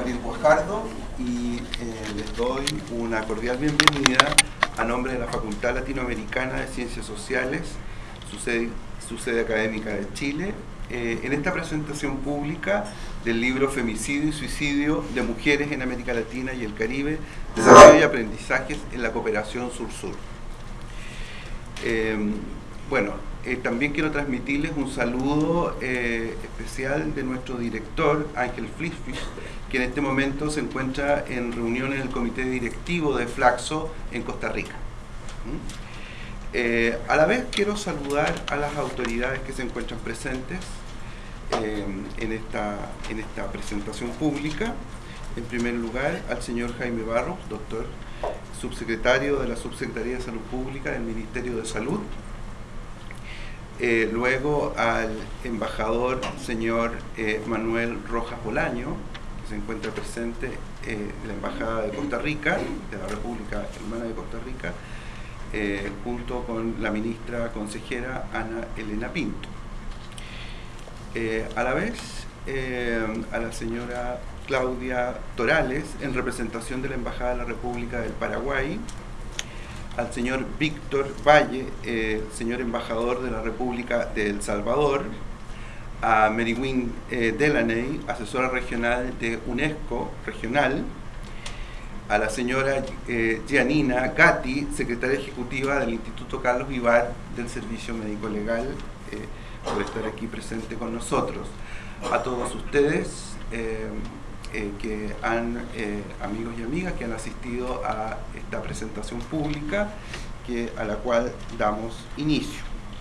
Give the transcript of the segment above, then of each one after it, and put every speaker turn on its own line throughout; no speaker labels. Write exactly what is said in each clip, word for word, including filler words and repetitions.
Gabriel Guajardo y eh, les doy una cordial bienvenida a nombre de la Facultad Latinoamericana de Ciencias Sociales, su sede, su sede académica de Chile, eh, en esta presentación pública del libro Femicidio y Suicidio de Mujeres en América Latina y el Caribe, Desarrollo y Aprendizajes en la Cooperación Sur-Sur. Eh, bueno, eh, también quiero transmitirles un saludo eh, especial de nuestro director, Ángel Flixbush, que en este momento se encuentra en reunión en el comité directivo de Flaxo en Costa Rica. ¿Mm? Eh, a la vez quiero saludar a las autoridades que se encuentran presentes eh, en, esta, en esta presentación pública. En primer lugar, al señor Jaime Barros, doctor, subsecretario de la Subsecretaría de Salud Pública del Ministerio de Salud. Eh, luego al embajador señor eh, Manuel Rojas Bolaño, que se encuentra presente eh, en la Embajada de Costa Rica, de la República Hermana de Costa Rica, eh, junto con la ministra consejera Ana Elena Pinto. Eh, a la vez, eh, a la señora Claudia Torales, en representación de la Embajada de la República del Paraguay, al señor Víctor Valle, eh, señor embajador de la República de El Salvador, a Mary Wynne eh, Delaney, asesora regional de UNESCO regional, a la señora eh, Gianina Gatti, secretaria ejecutiva del Instituto Carlos Vivar del Servicio Médico Legal, eh, por estar aquí presente con nosotros. A todos ustedes, eh, Eh, que han, eh, amigos y amigas que han asistido a esta presentación pública que, a la cual damos inicio.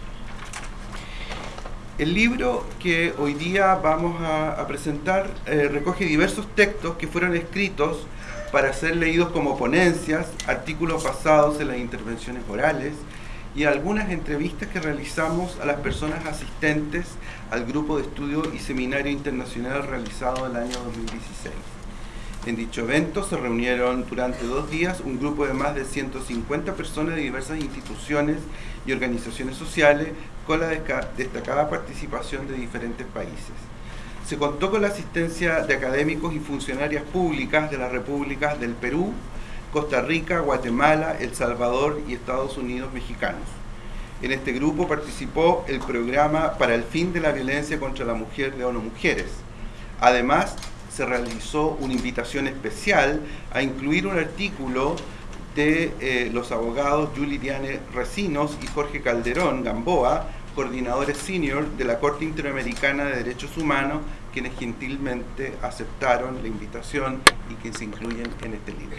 El libro que hoy día vamos a, a presentar eh, recoge diversos textos que fueron escritos para ser leídos como ponencias, artículos basados en las intervenciones orales y algunas entrevistas que realizamos a las personas asistentes al grupo de estudio y seminario internacional realizado en el año dos mil dieciséis. En dicho evento se reunieron durante dos días un grupo de más de ciento cincuenta personas de diversas instituciones y organizaciones sociales con la destacada participación de diferentes países. Se contó con la asistencia de académicos y funcionarias públicas de las repúblicas del Perú, Costa Rica, Guatemala, El Salvador y Estados Unidos mexicanos. En este grupo participó el programa para el fin de la violencia contra la mujer de ONU Mujeres. Además, se realizó una invitación especial a incluir un artículo de eh, los abogados Julie Diane Recinos y Jorge Calderón Gamboa, coordinadores senior de la Corte Interamericana de Derechos Humanos, quienes gentilmente aceptaron la invitación y que se incluyen en este libro.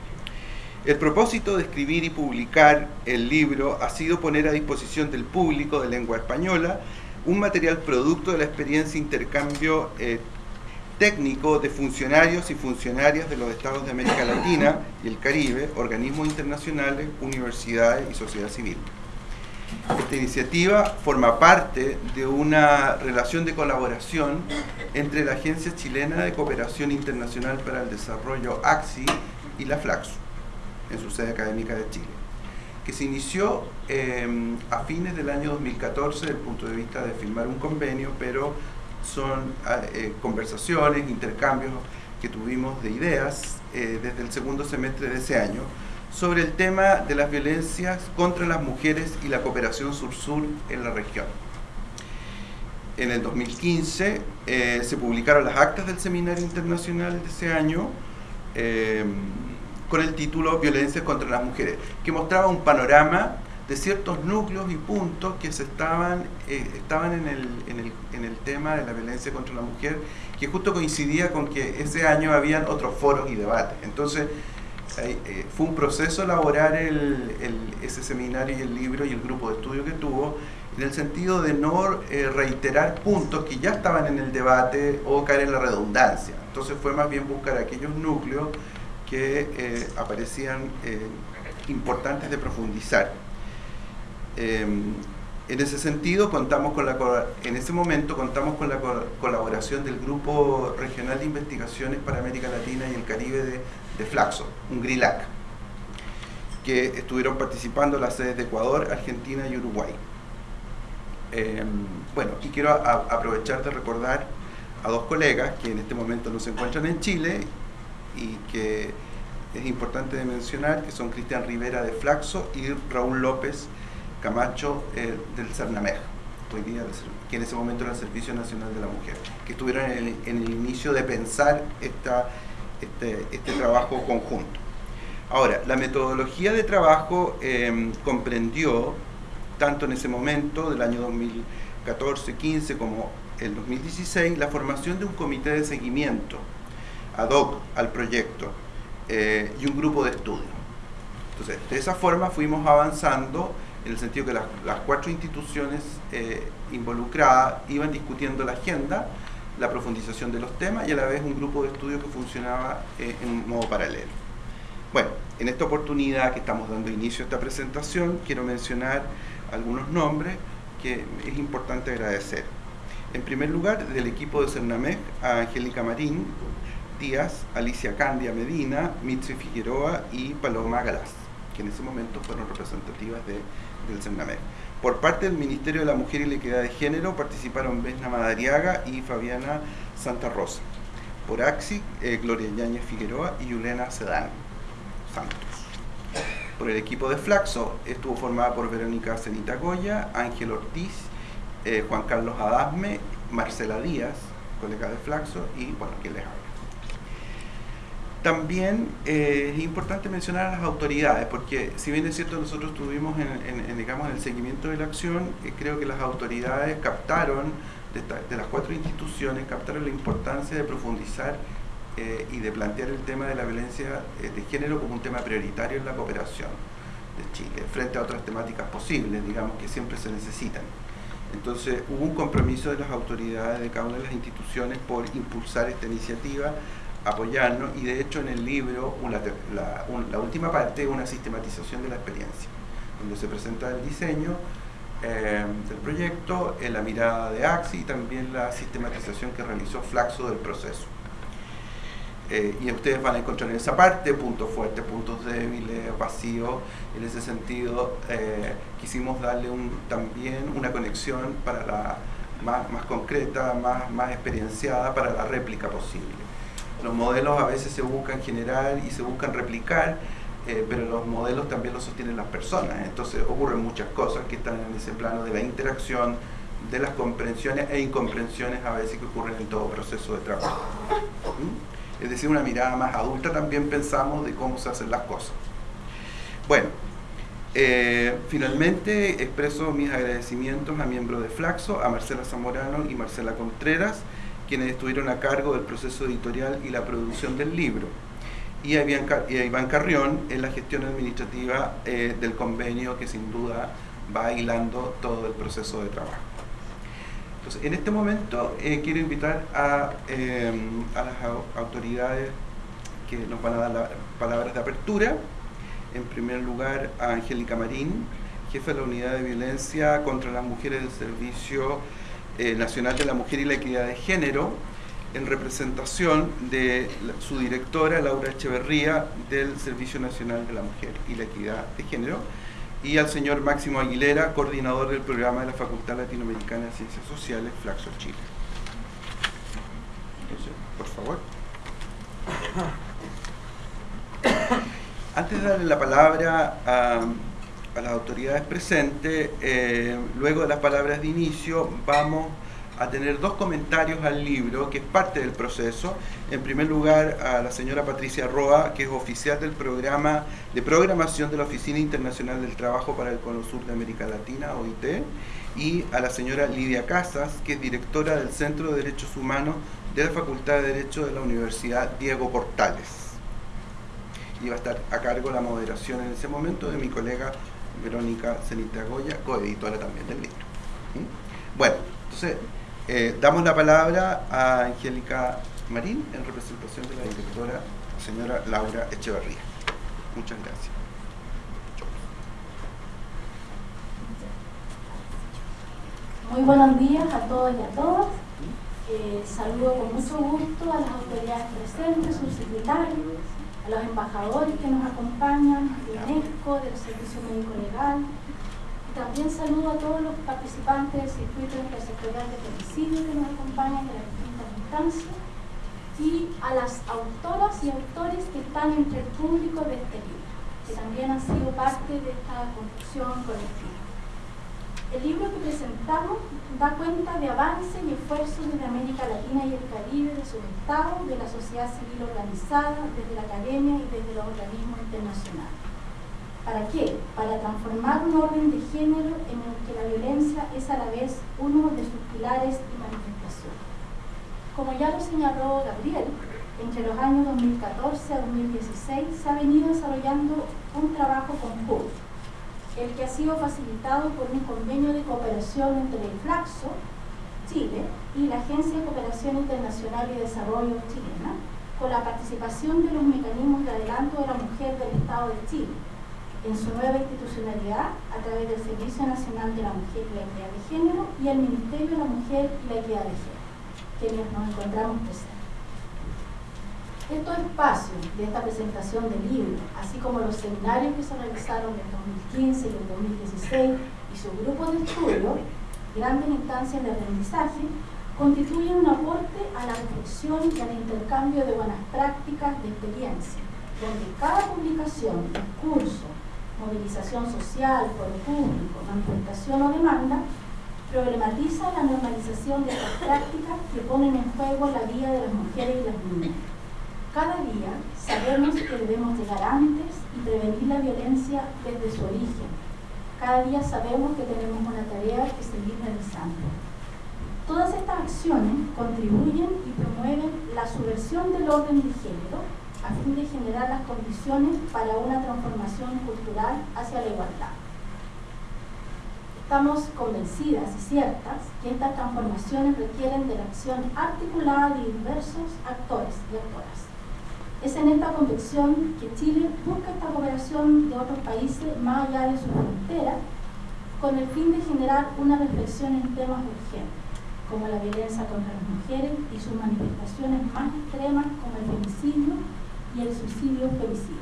El propósito de escribir y publicar el libro ha sido poner a disposición del público de lengua española un material producto de la experiencia e intercambio eh, técnico de funcionarios y funcionarias de los estados de América Latina y el Caribe, organismos internacionales, universidades y sociedad civil. Esta iniciativa forma parte de una relación de colaboración entre la Agencia Chilena de Cooperación Internacional para el Desarrollo, ACSI, y la Flaxo, en su sede académica de Chile, que se inició eh, a fines del año dos mil catorce desde el punto de vista de firmar un convenio, pero son eh, conversaciones, intercambios que tuvimos de ideas eh, desde el segundo semestre de ese año sobre el tema de las violencias contra las mujeres y la cooperación sur-sur en la región. En el dos mil quince eh, se publicaron las actas del seminario internacional de ese año, eh, con el título Violencia contra las mujeres, que mostraba un panorama de ciertos núcleos y puntos que se estaban, eh, estaban en, el, en, el, en el tema de la violencia contra la mujer, que justo coincidía con que ese año habían otros foros y debates. Entonces, eh, fue un proceso elaborar el, el, ese seminario y el libro y el grupo de estudio que tuvo, en el sentido de no eh, reiterar puntos que ya estaban en el debate o caer en la redundancia. Entonces fue más bien buscar aquellos núcleos que eh, aparecían eh, importantes de profundizar. Eh, en ese sentido, contamos con la, en ese momento contamos con la colaboración del Grupo Regional de Investigaciones para América Latina y el Caribe de, de Flaxo, un GRILAC, que estuvieron participando las sedes de Ecuador, Argentina y Uruguay. Eh, bueno, y quiero a, aprovechar de recordar a dos colegas que en este momento no se encuentran en Chile y que es importante de mencionar, que son Cristian Rivera de Flaxo y Raúl López Camacho eh, del CERNAMEG, hoy día, que en ese momento era el Servicio Nacional de la Mujer, que estuvieron en el, en el inicio de pensar esta, este, este trabajo conjunto. Ahora, la metodología de trabajo eh, comprendió, tanto en ese momento, del año dos mil catorce quince como el dos mil dieciséis, la formación de un comité de seguimiento ad hoc al proyecto eh, y un grupo de estudio. Entonces, de esa forma fuimos avanzando en el sentido que las, las cuatro instituciones eh, involucradas iban discutiendo la agenda, la profundización de los temas y a la vez un grupo de estudio que funcionaba eh, en modo paralelo. Bueno, en esta oportunidad que estamos dando inicio a esta presentación, quiero mencionar algunos nombres que es importante agradecer. En primer lugar, del equipo de CERNAMEG, a Angélica Marín Díaz, Alicia Candia Medina, Mitzi Figueroa y Paloma Galás, que en ese momento fueron representativas de, del CERNAMEG. Por parte del Ministerio de la Mujer y la Equidad de Género participaron Vesna Madariaga y Fabiana Santa Rosa. Por AXI, eh, Gloria Yáñez Figueroa y Yulena Sedán Santos. Por el equipo de Flaxo estuvo formada por Verónica Cenita Goya, Ángel Ortiz, eh, Juan Carlos Adasme, Marcela Díaz, colega de Flaxo, y bueno, quien les habla. También eh, es importante mencionar a las autoridades, porque si bien es cierto nosotros estuvimos en, en, en, digamos, en el seguimiento de la acción, eh, creo que las autoridades captaron, de, esta, de las cuatro instituciones, captaron la importancia de profundizar eh, y de plantear el tema de la violencia eh, de género como un tema prioritario en la cooperación de Chile, frente a otras temáticas posibles, digamos, que siempre se necesitan. Entonces hubo un compromiso de las autoridades de cada una de las instituciones por impulsar esta iniciativa, apoyarnos, y de hecho en el libro una, la, un, la última parte es una sistematización de la experiencia, donde se presenta el diseño eh, del proyecto, en la mirada de AXI y también la sistematización que realizó Flaxo del proceso. Eh, y ustedes van a encontrar en esa parte puntos fuertes, puntos débiles, vacíos. En ese sentido eh, quisimos darle un, también una conexión para la, más, más concreta, más, más experienciada para la réplica posible. Los modelos a veces se buscan generar y se buscan replicar, eh, pero los modelos también los sostienen las personas. Entonces ocurren muchas cosas que están en ese plano de la interacción, de las comprensiones e incomprensiones a veces que ocurren en todo proceso de trabajo. ¿Mm? Es decir, una mirada más adulta también pensamos de cómo se hacen las cosas. Bueno, eh, finalmente expreso mis agradecimientos a miembros de Flaxo, a Marcela Zamorano y Marcela Contreras, quienes estuvieron a cargo del proceso editorial y la producción del libro, y a Iván Carrión en la gestión administrativa eh, del convenio, que sin duda va hilando todo el proceso de trabajo. Entonces, en este momento eh, quiero invitar a, eh, a las autoridades que nos van a dar las palabras de apertura. En primer lugar, a Angélica Marín, jefe de la Unidad de Violencia contra las Mujeres del Servicio eh, Nacional de la Mujer y la Equidad de Género, en representación de la, su directora, Laura Echeverría, del Servicio Nacional de la Mujer y la Equidad de Género, y al señor Máximo Aguilera, coordinador del programa de la Facultad Latinoamericana de Ciencias Sociales, Flaxo Chile. Entonces, por favor. Antes de darle la palabra a, a las autoridades presentes, eh, luego de las palabras de inicio, vamos a tener dos comentarios al libro, que es parte del proceso. En primer lugar, a la señora Patricia Roa, que es oficial del programa de programación de la Oficina Internacional del Trabajo para el Cono Sur de América Latina, O I T, y a la señora Lidia Casas, que es directora del Centro de Derechos Humanos de la Facultad de Derecho de la Universidad Diego Portales. Y va a estar a cargo la moderación en ese momento de mi colega Verónica Cenita Goya, coeditora también del libro. ¿Mm? Bueno, entonces eh, damos la palabra a Angélica Marín en representación de la directora señora Laura Echeverría. Muchas gracias.
Muy buenos días a todos y a todas. Eh, saludo con mucho gusto a las autoridades presentes, sus secretarios, a los embajadores que nos acompañan, de UNESCO, del Servicio Médico Legal, y también saludo a todos los participantes del circuito intersectorial de femicidio que nos acompañan de las distintas instancia, y a las autoras y autores que están entre el público de este libro, que también han sido parte de esta construcción colectiva. El libro que presentamos da cuenta de avances y esfuerzos desde América Latina y el Caribe, de sus estados, de la sociedad civil organizada, desde la academia y desde los organismos internacionales. ¿Para qué? Para transformar un orden de género en el que la violencia es a la vez uno de sus pilares y manifestaciones. Como ya lo señaló Gabriel, entre los años dos mil catorce a dos mil dieciséis se ha venido desarrollando un trabajo conjunto, el que ha sido facilitado por un convenio de cooperación entre el Flaxo, Chile, y la Agencia de Cooperación Internacional y Desarrollo chilena, con la participación de los mecanismos de adelanto de la mujer del Estado de Chile, en su nueva institucionalidad a través del Servicio Nacional de la Mujer y la Equidad de Género y el Ministerio de la Mujer y la Equidad de Género, quienes nos encontramos presentes. Estos espacios de esta presentación del libro, así como los seminarios que se realizaron en dos mil quince y en dos mil dieciséis y sus grupos de estudio, grandes instancias de aprendizaje, constituyen un aporte a la reflexión y al intercambio de buenas prácticas de experiencia, donde cada publicación, discurso, movilización social, foro público, manifestación o demanda, problematiza la normalización de estas prácticas que ponen en juego la vida de las mujeres y las niñas. Cada día sabemos que debemos llegar antes y prevenir la violencia desde su origen. Cada día sabemos que tenemos una tarea que seguir realizando. Todas estas acciones contribuyen y promueven la subversión del orden de género a fin de generar las condiciones para una transformación cultural hacia la igualdad. Estamos convencidas y ciertas que estas transformaciones requieren de la acción articulada de diversos actores y actoras. Es en esta convicción que Chile busca esta cooperación de otros países más allá de sus fronteras, con el fin de generar una reflexión en temas urgentes, como la violencia contra las mujeres y sus manifestaciones más extremas como el femicidio y el suicidio femicidio.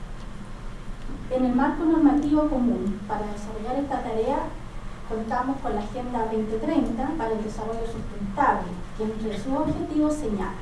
En el marco normativo común para desarrollar esta tarea contamos con la Agenda veinte treinta para el Desarrollo Sustentable, que entre sus objetivos señala: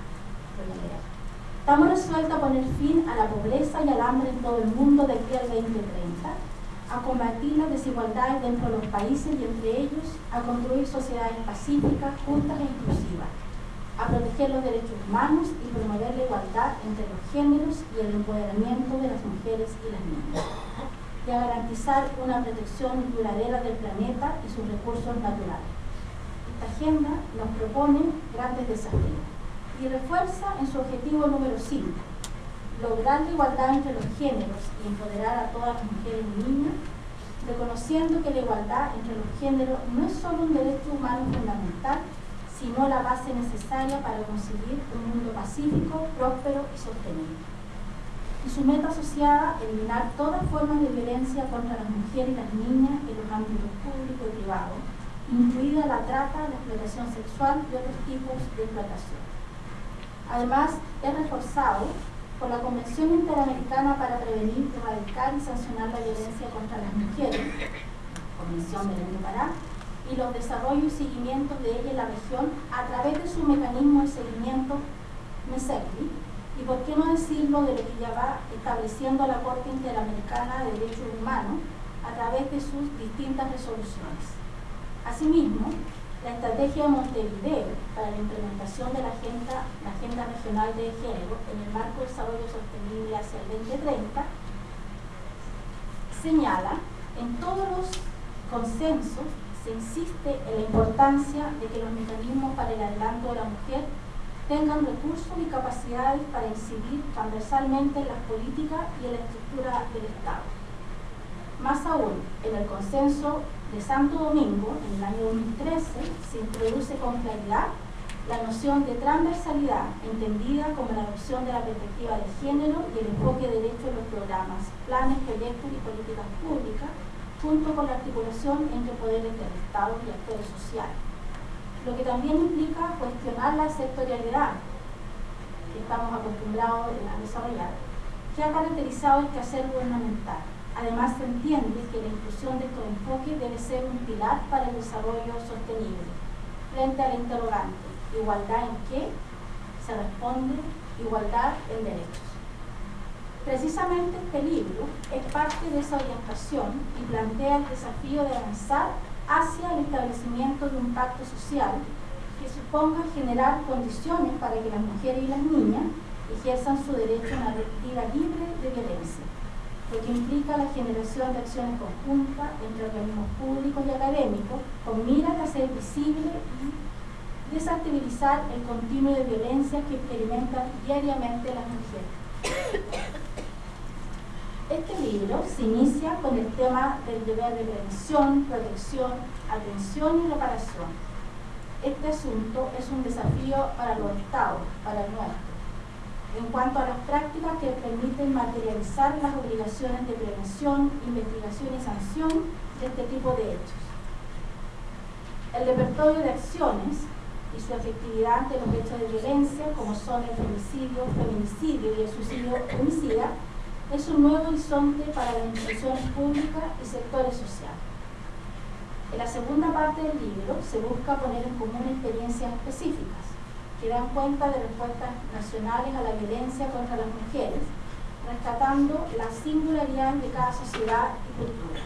estamos resueltos a poner fin a la pobreza y al hambre en todo el mundo de aquí al veinte treinta, a combatir las desigualdades dentro de los países y entre ellos, a construir sociedades pacíficas, justas e inclusivas, a proteger los derechos humanos y promover la igualdad entre los géneros y el empoderamiento de las mujeres y las niñas, y a garantizar una protección duradera del planeta y sus recursos naturales. Esta agenda nos propone grandes desafíos y refuerza en su objetivo número cinco, lograr la igualdad entre los géneros y empoderar a todas las mujeres y niñas, reconociendo que la igualdad entre los géneros no es solo un derecho humano fundamental, sino la base necesaria para conseguir un mundo pacífico, próspero y sostenible. Y su meta asociada, eliminar todas formas de violencia contra las mujeres y las niñas en los ámbitos público y privado, incluida la trata, la explotación sexual y otros tipos de explotación. Además, es reforzado por la Convención Interamericana para Prevenir, Erradicar y Sancionar la Violencia contra las Mujeres, Convención Belén do Pará, y los desarrollos y seguimientos de ella en la región a través de su mecanismo de seguimiento MESECLI, y por qué no decirlo de lo que ya va estableciendo la Corte Interamericana de Derechos Humanos a través de sus distintas resoluciones. Asimismo, la estrategia de Montevideo para la implementación de la agenda, la agenda regional de género en el marco de desarrollo sostenible hacia el veinte treinta señala en todos los consensos se insiste en la importancia de que los mecanismos para el adelanto de la mujer tengan recursos y capacidades para incidir transversalmente en las políticas y en la estructura del Estado. Más aún, en el consenso de Santo Domingo, en el año dos mil trece, se introduce con claridad la noción de transversalidad, entendida como la adopción de la perspectiva de género y el enfoque derecho en los programas, planes, proyectos y políticas públicas, junto con la articulación entre poderes del Estado y actores sociales, lo que también implica cuestionar la sectorialidad que estamos acostumbrados a desarrollar, que ha caracterizado el quehacer gubernamental. Además, se entiende que la inclusión de estos enfoques debe ser un pilar para el desarrollo sostenible. Frente al interrogante, ¿igualdad en qué? se responde igualdad en derechos. Precisamente este libro es parte de esa orientación y plantea el desafío de avanzar hacia el establecimiento de un pacto social que suponga generar condiciones para que las mujeres y las niñas ejerzan su derecho a una vida libre de violencia, lo que implica la generación de acciones conjuntas entre organismos públicos y académicos con miras a hacer visible y desactivar el continuo de violencia que experimentan diariamente las mujeres. Este libro se inicia con el tema del deber de prevención, protección, atención y reparación. Este asunto es un desafío para los estados, para el nuestro, en cuanto a las prácticas que permiten materializar las obligaciones de prevención, investigación y sanción de este tipo de hechos. El repertorio de acciones y su efectividad ante los hechos de violencia, como son el femicidio, feminicidio y el suicidio homicida, es un nuevo horizonte para las instituciones públicas y sectores sociales. En la segunda parte del libro se busca poner en común experiencias específicas que dan cuenta de respuestas nacionales a la violencia contra las mujeres, rescatando la singularidad de cada sociedad y cultura.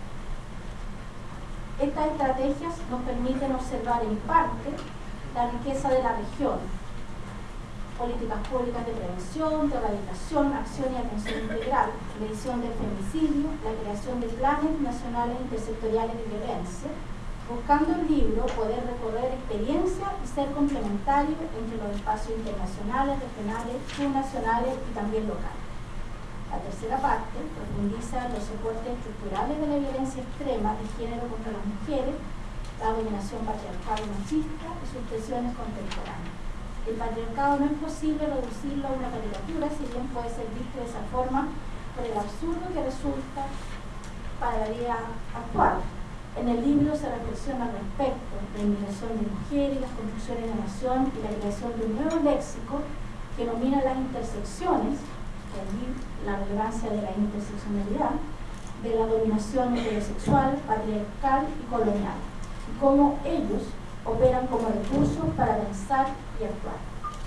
Estas estrategias nos permiten observar en parte la riqueza de la región, políticas públicas de prevención, de erradicación, acción y atención integral, medición del femicidio, la creación de planes nacionales intersectoriales de violencia, buscando el libro poder recorrer experiencias y ser complementario entre los espacios internacionales, regionales, subnacionales y también locales. La tercera parte profundiza en los soportes estructurales de la violencia extrema de género contra las mujeres, la dominación patriarcal y machista y sus tensiones contemporáneas. El patriarcado no es posible reducirlo a una caricatura, si bien puede ser visto de esa forma por el absurdo que resulta para la vida actual. En el libro se reflexiona al respecto de la inmigración de mujeres, las construcciones de nación y la creación de un nuevo léxico que nomina las intersecciones, que allí la relevancia de la interseccionalidad, de la dominación heterosexual, patriarcal y colonial, y cómo ellos operan como recursos para pensar y actuar.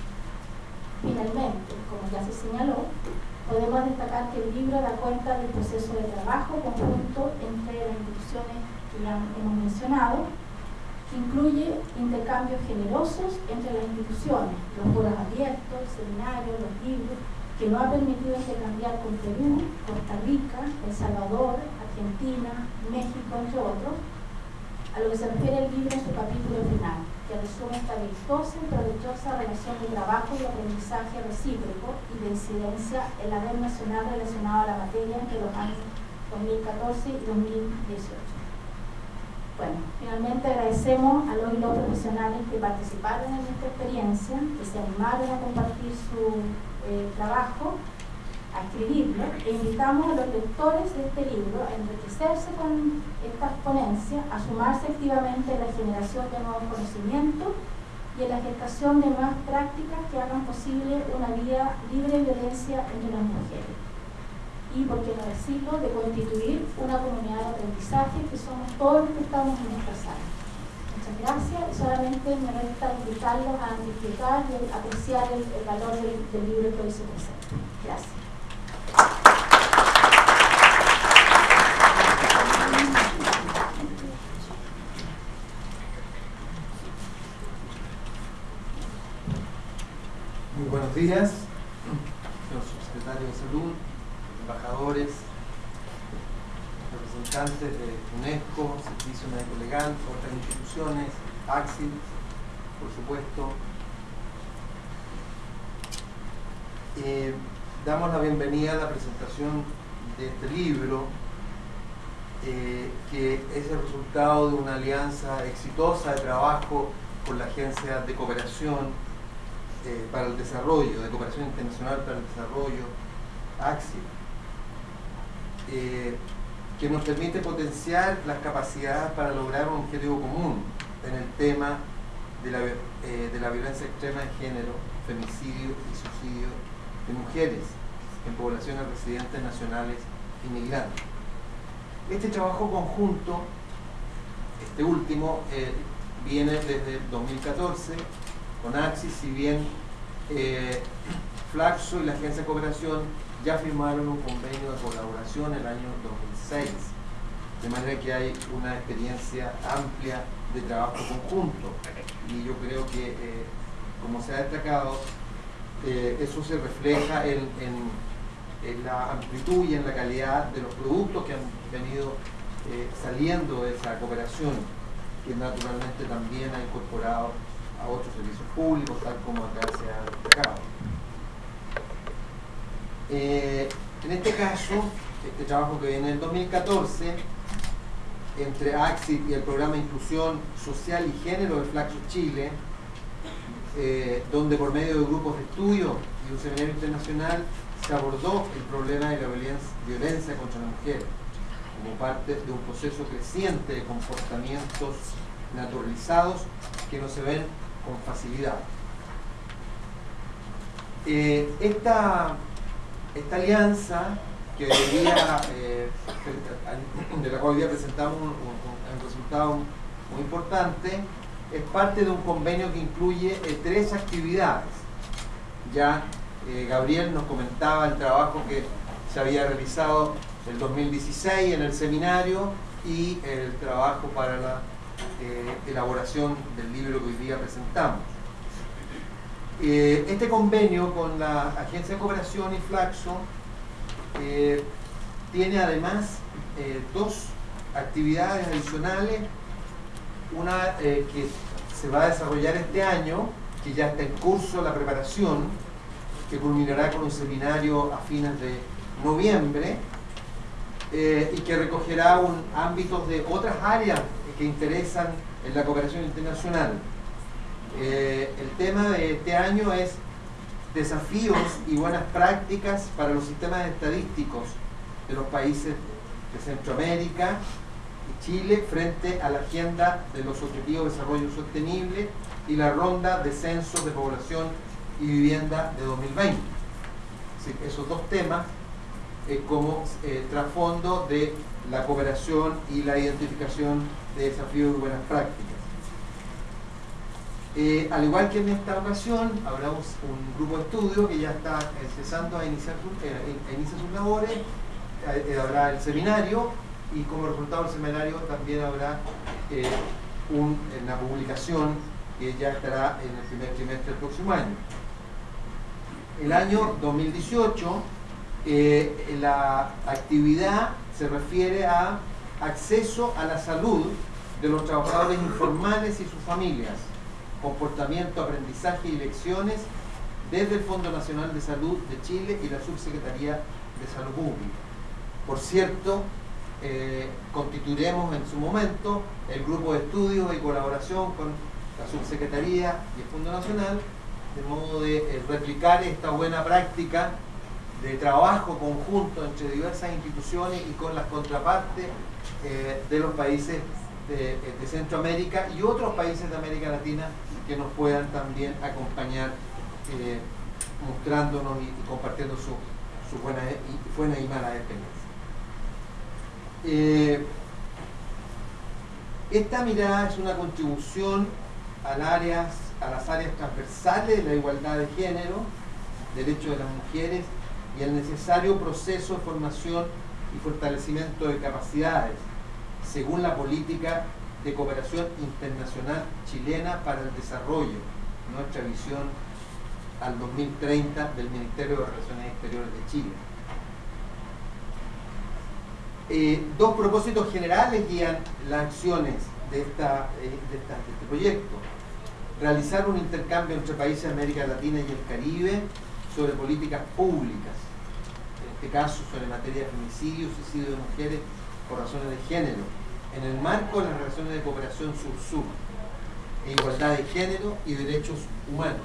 Finalmente, como ya se señaló, podemos destacar que el libro da cuenta del proceso de trabajo conjunto entre las instituciones que ya hemos mencionado, que incluye intercambios generosos entre las instituciones, los foros abiertos, seminarios, los libros, que nos ha permitido intercambiar con Perú, Costa Rica, El Salvador, Argentina, México, entre otros, a lo que se refiere el libro en su capítulo final, que resume esta vistosa y provechosa relación de trabajo y aprendizaje recíproco y de incidencia en la red nacional relacionada a la materia entre los años dos mil catorce y dos mil dieciocho. Bueno, finalmente agradecemos a los y los profesionales que participaron en esta experiencia, que se animaron a compartir su eh, trabajo, a escribirlo, e invitamos a los lectores de este libro a enriquecerse con estas ponencias, a sumarse activamente en la generación de nuevos conocimientos y en la gestación de nuevas prácticas que hagan posible una vida libre de violencia entre las mujeres. Y, por qué no decirlo, de constituir una comunidad de aprendizaje que somos todos los que estamos en esta sala. Muchas gracias, y solamente me resta invitarlos a disfrutar y apreciar el, el valor del, del libro que hoy se presenta. Gracias.
Muy buenos días, señor subsecretario de Salud, embajadores, representantes de UNESCO, Servicio Médico Legal, otras instituciones, ACSIL, por supuesto. Eh, damos la bienvenida a la presentación de este libro, eh, que es el resultado de una alianza exitosa de trabajo con la Agencia de Cooperación eh, para el Desarrollo, de Cooperación Internacional para el Desarrollo, ACSIL, eh, que nos permite potenciar las capacidades para lograr un objetivo común en el tema de la, eh, de la violencia extrema de género, femicidio y suicidio de mujeres en poblaciones residentes nacionales y migrantes. Este trabajo conjunto, este último, eh, viene desde dos mil catorce con ACSIL, si bien eh, Flaxo y la Agencia de Cooperación ya firmaron un convenio de colaboración en el año dos mil seis, de manera que hay una experiencia amplia de trabajo conjunto, y yo creo que, eh, como se ha destacado, eh, eso se refleja en, en, en la amplitud y en la calidad de los productos que han venido eh, saliendo de esa cooperación, que naturalmente también ha incorporado a otros servicios públicos, tal como acá se ha destacado. Eh, en este caso, este trabajo que viene en el dos mil catorce, entre AXID y el Programa de Inclusión Social y Género de Flaxo Chile, eh, donde por medio de grupos de estudio y un seminario internacional se abordó el problema de la violencia, violencia contra la mujer como parte de un proceso creciente de comportamientos naturalizados que no se ven con facilidad. Eh, esta, esta alianza que hoy día, eh, de la cual hoy día presentamos un, un, un resultado muy importante, es parte de un convenio que incluye eh, tres actividades. Ya eh, Gabriel nos comentaba el trabajo que se había realizado el dos mil dieciséis en el seminario y el trabajo para la eh, elaboración del libro que hoy día presentamos. Eh, este convenio con la Agencia de Cooperación y Flaxo eh, tiene además eh, dos actividades adicionales, una eh, que se va a desarrollar este año, que ya está en curso la preparación, que culminará con un seminario a fines de noviembre, eh, y que recogerá un, ámbitos de otras áreas que interesan en la cooperación internacional. Eh, el tema de este año es desafíos y buenas prácticas para los sistemas estadísticos de los países de Centroamérica y Chile frente a la agenda de los Objetivos de Desarrollo Sostenible y la ronda de censos de población y vivienda de dos mil veinte. Así que esos dos temas eh, como eh, trasfondo de la cooperación y la identificación de desafíos y buenas prácticas. Eh, al igual que en esta ocasión, habrá un, un grupo de estudio que ya está empezando a iniciar, eh, a iniciar sus labores, eh, habrá el seminario, y como resultado del seminario también habrá eh, un, una publicación que ya estará en el primer trimestre del próximo año. El año dos mil dieciocho, eh, la actividad se refiere a acceso a la salud de los trabajadores informales y sus familias, comportamiento, aprendizaje y lecciones desde el Fondo Nacional de Salud de Chile y la Subsecretaría de Salud Pública. Por cierto, eh, constituiremos en su momento el grupo de estudios y colaboración con la Subsecretaría y el Fondo Nacional, de modo de eh, replicar esta buena práctica de trabajo conjunto entre diversas instituciones y con las contrapartes eh, de los países de, de Centroamérica y otros países de América Latina que nos puedan también acompañar, eh, mostrándonos y, y compartiendo sus su buenas y, buena y malas experiencias. Eh, esta mirada es una contribución al áreas, a las áreas transversales de la igualdad de género, derechos de las mujeres y el necesario proceso de formación y fortalecimiento de capacidades, según la política de cooperación internacional chilena para el desarrollo, nuestra visión al dos mil treinta del Ministerio de Relaciones Exteriores de Chile. Eh, dos propósitos generales guían las acciones de, esta, eh, de, esta, de este proyecto. Realizar un intercambio entre países de América Latina y el Caribe sobre políticas públicas, en este caso sobre materia de femicidio, suicidio de mujeres por razones de género, en el marco de las relaciones de cooperación sur-sur, e igualdad de género y derechos humanos.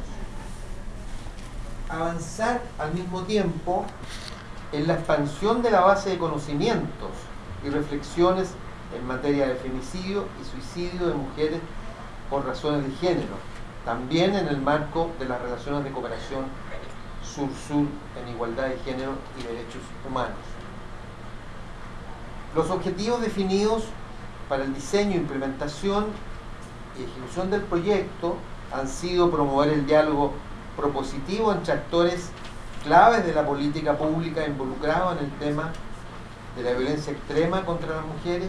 Avanzar al mismo tiempo en la expansión de la base de conocimientos y reflexiones en materia de femicidio y suicidio de mujeres por razones de género, también en el marco de las relaciones de cooperación sur-sur en igualdad de género y derechos humanos. Los objetivos definidos para el diseño, implementación y ejecución del proyecto han sido promover el diálogo propositivo entre actores claves de la política pública involucrados en el tema de la violencia extrema contra las mujeres.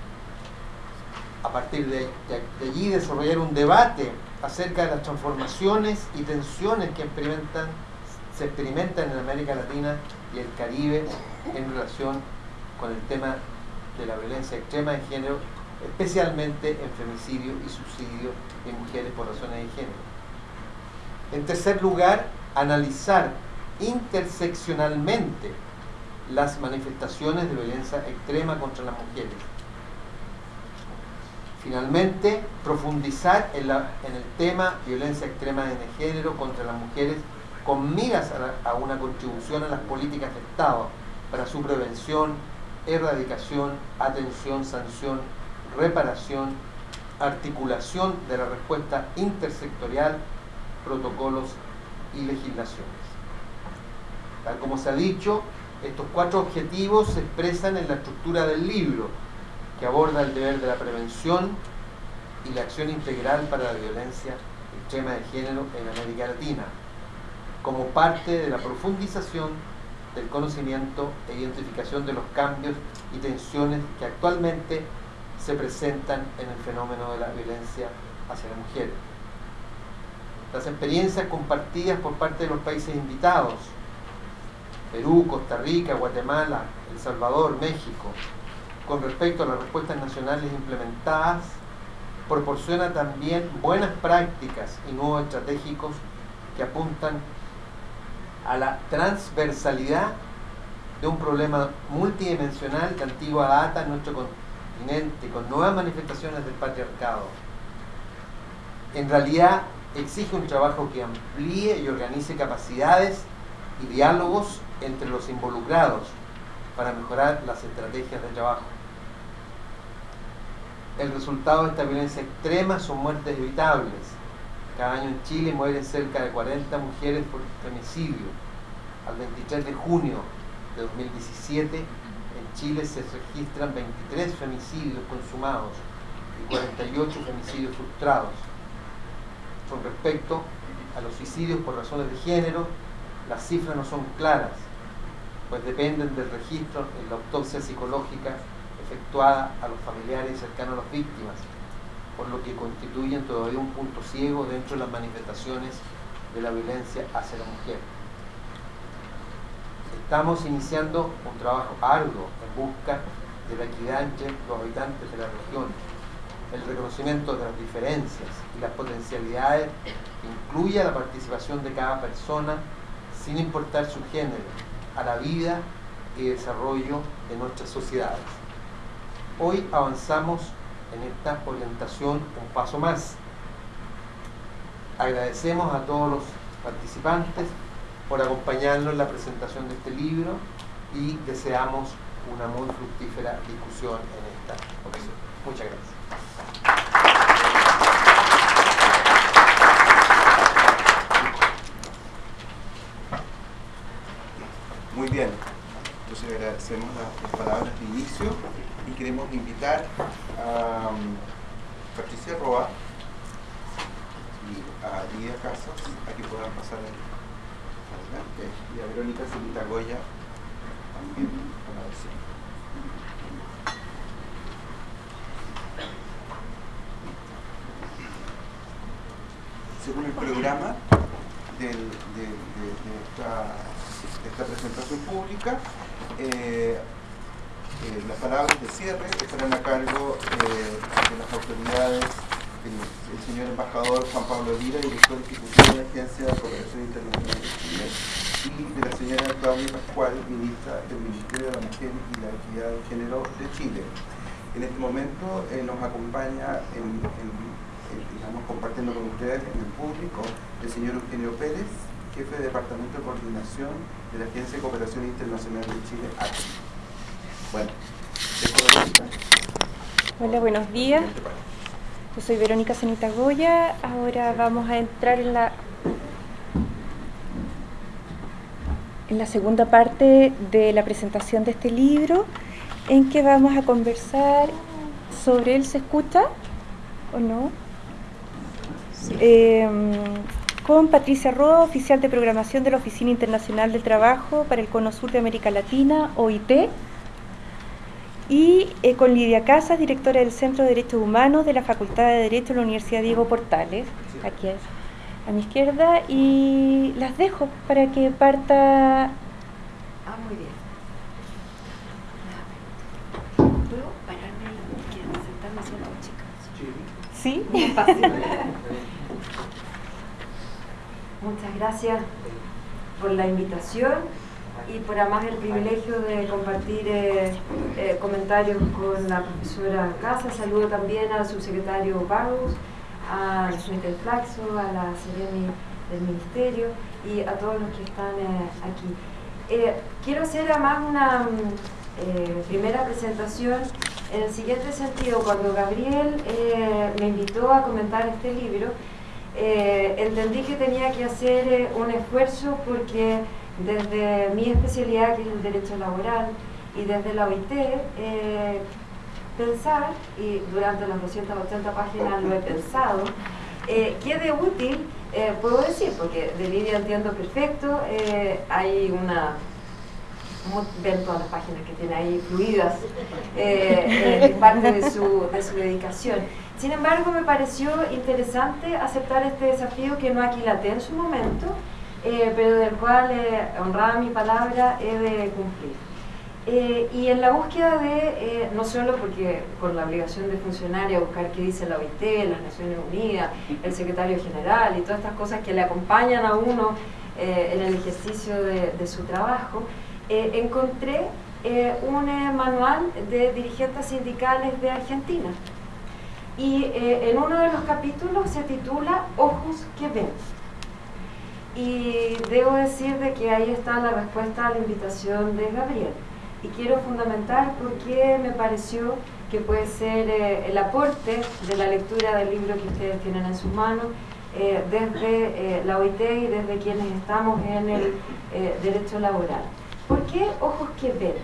A partir de, de, de allí desarrollar un debate acerca de las transformaciones y tensiones que experimentan, se experimentan en América Latina y el Caribe en relación con el tema de la violencia extrema de género, especialmente en femicidio y suicidio de mujeres por razones de género. En tercer lugar, analizar interseccionalmente las manifestaciones de violencia extrema contra las mujeres. Finalmente, profundizar en, la, en el tema violencia extrema de género contra las mujeres con miras a, la, a una contribución a las políticas de Estado para su prevención, erradicación, atención, sanción, reparación, articulación de la respuesta intersectorial, protocolos y legislaciones. Tal como se ha dicho, estos cuatro objetivos se expresan en la estructura del libro, que aborda el deber de la prevención y la acción integral para la violencia extrema de género en América Latina, como parte de la profundización del conocimiento e identificación de los cambios y tensiones que actualmente se presentan en el fenómeno de la violencia hacia la mujer. Las experiencias compartidas por parte de los países invitados, Perú, Costa Rica, Guatemala, El Salvador, México, con respecto a las respuestas nacionales implementadas, proporciona también buenas prácticas y nuevos estratégicos que apuntan a la transversalidad de un problema multidimensional de antigua data en nuestro continente, con nuevas manifestaciones del patriarcado. En realidad, exige un trabajo que amplíe y organice capacidades y diálogos entre los involucrados para mejorar las estrategias de trabajo. El resultado de esta violencia extrema son muertes evitables. Cada año en Chile mueren cerca de cuarenta mujeres por femicidio. Al veintitrés de junio de dos mil diecisiete, en Chile se registran veintitrés femicidios consumados y cuarenta y ocho femicidios frustrados. Con respecto a los suicidios por razones de género, las cifras no son claras, pues dependen del registro en la autopsia psicológica efectuada a los familiares cercanos a las víctimas, por lo que constituyen todavía un punto ciego dentro de las manifestaciones de la violencia hacia la mujer. Estamos iniciando un trabajo arduo en busca de la equidad entre los habitantes de la región, el reconocimiento de las diferencias y las potencialidades que incluya la participación de cada persona sin importar su género, a la vida y desarrollo de nuestras sociedades. Hoy avanzamos en esta orientación un paso más. Agradecemos a todos los participantes por acompañarnos en la presentación de este libro y deseamos una muy fructífera discusión en esta ocasión. Muchas gracias.
Muy bien, entonces agradecemos las, las palabras de inicio y queremos invitar a um, Patricia Roa y a Lidia Casas a que puedan pasar adelante, y a Verónica Celita Goya también para decir. Según el programa del, de, de, de esta esta presentación pública, eh, eh, las palabras de cierre estarán a cargo eh, de las autoridades del, del señor embajador Juan Pablo Lira, director ejecutivo de la Agencia de Cooperación Internacional de Chile, y de la señora Claudia Pascual, ministra del Ministerio de la Mujer y la Equidad de Género de Chile. En este momento eh, nos acompaña en, en, en, digamos, compartiendo con ustedes en el público el señor Eugenio Pérez, jefe de Departamento de Coordinación de la Agencia de Cooperación Internacional de Chile, A C I. Bueno,
hola, buenos días. Yo soy Verónica Cenita Goya. Ahora vamos a entrar en la en la segunda parte de la presentación de este libro, en que vamos a conversar sobre él. ¿Se escucha o no? Sí. Eh, con Patricia Roa, oficial de programación de la Oficina Internacional del Trabajo para el Cono Sur de América Latina, O I T, y eh, con Lidia Casas, directora del Centro de Derechos Humanos de la Facultad de Derecho de la Universidad Diego Portales, aquí es, a mi izquierda, y las dejo para que parta.
Ah, muy bien. ¿Puedo pararme y sentarme hacia la chica?
¿Sí?
Muy fácil. Muchas gracias por la invitación y por además el privilegio de compartir eh, eh, comentarios con la profesora Casas. Saludo también al subsecretario Pagos, a la señorita Flaxo, a la Seremi del Ministerio y a todos los que están eh, aquí. Eh, quiero hacer además una eh, primera presentación en el siguiente sentido. Cuando Gabriel eh, me invitó a comentar este libro, eh, entendí que tenía que hacer eh, un esfuerzo porque desde mi especialidad, que es el derecho laboral, y desde la O I T, eh, pensar, y durante las doscientas ochenta páginas lo he pensado, eh, qué de útil eh, puedo decir, porque de Lidia entiendo perfecto, eh, hay una, ven todas las páginas que tiene ahí fluidas, eh, eh, parte de su, de su dedicación. Sin embargo, me pareció interesante aceptar este desafío que no aquilaté en su momento, eh, pero del cual, eh, honrada mi palabra, he de cumplir. Eh, y en la búsqueda de, eh, no solo porque con la obligación de funcionaria buscar qué dice la O I T, las Naciones Unidas, el secretario general y todas estas cosas que le acompañan a uno eh, en el ejercicio de, de su trabajo, eh, encontré eh, un eh, manual de dirigentes sindicales de Argentina. Y eh, en uno de los capítulos se titula Ojos que ven. Y debo decir de que ahí está la respuesta a la invitación de Gabriel. Y quiero fundamentar por qué me pareció que puede ser eh, el aporte de la lectura del libro que ustedes tienen en sus manos, eh, desde eh, la O I T y desde quienes estamos en el eh, derecho laboral. ¿Por qué ojos que ven?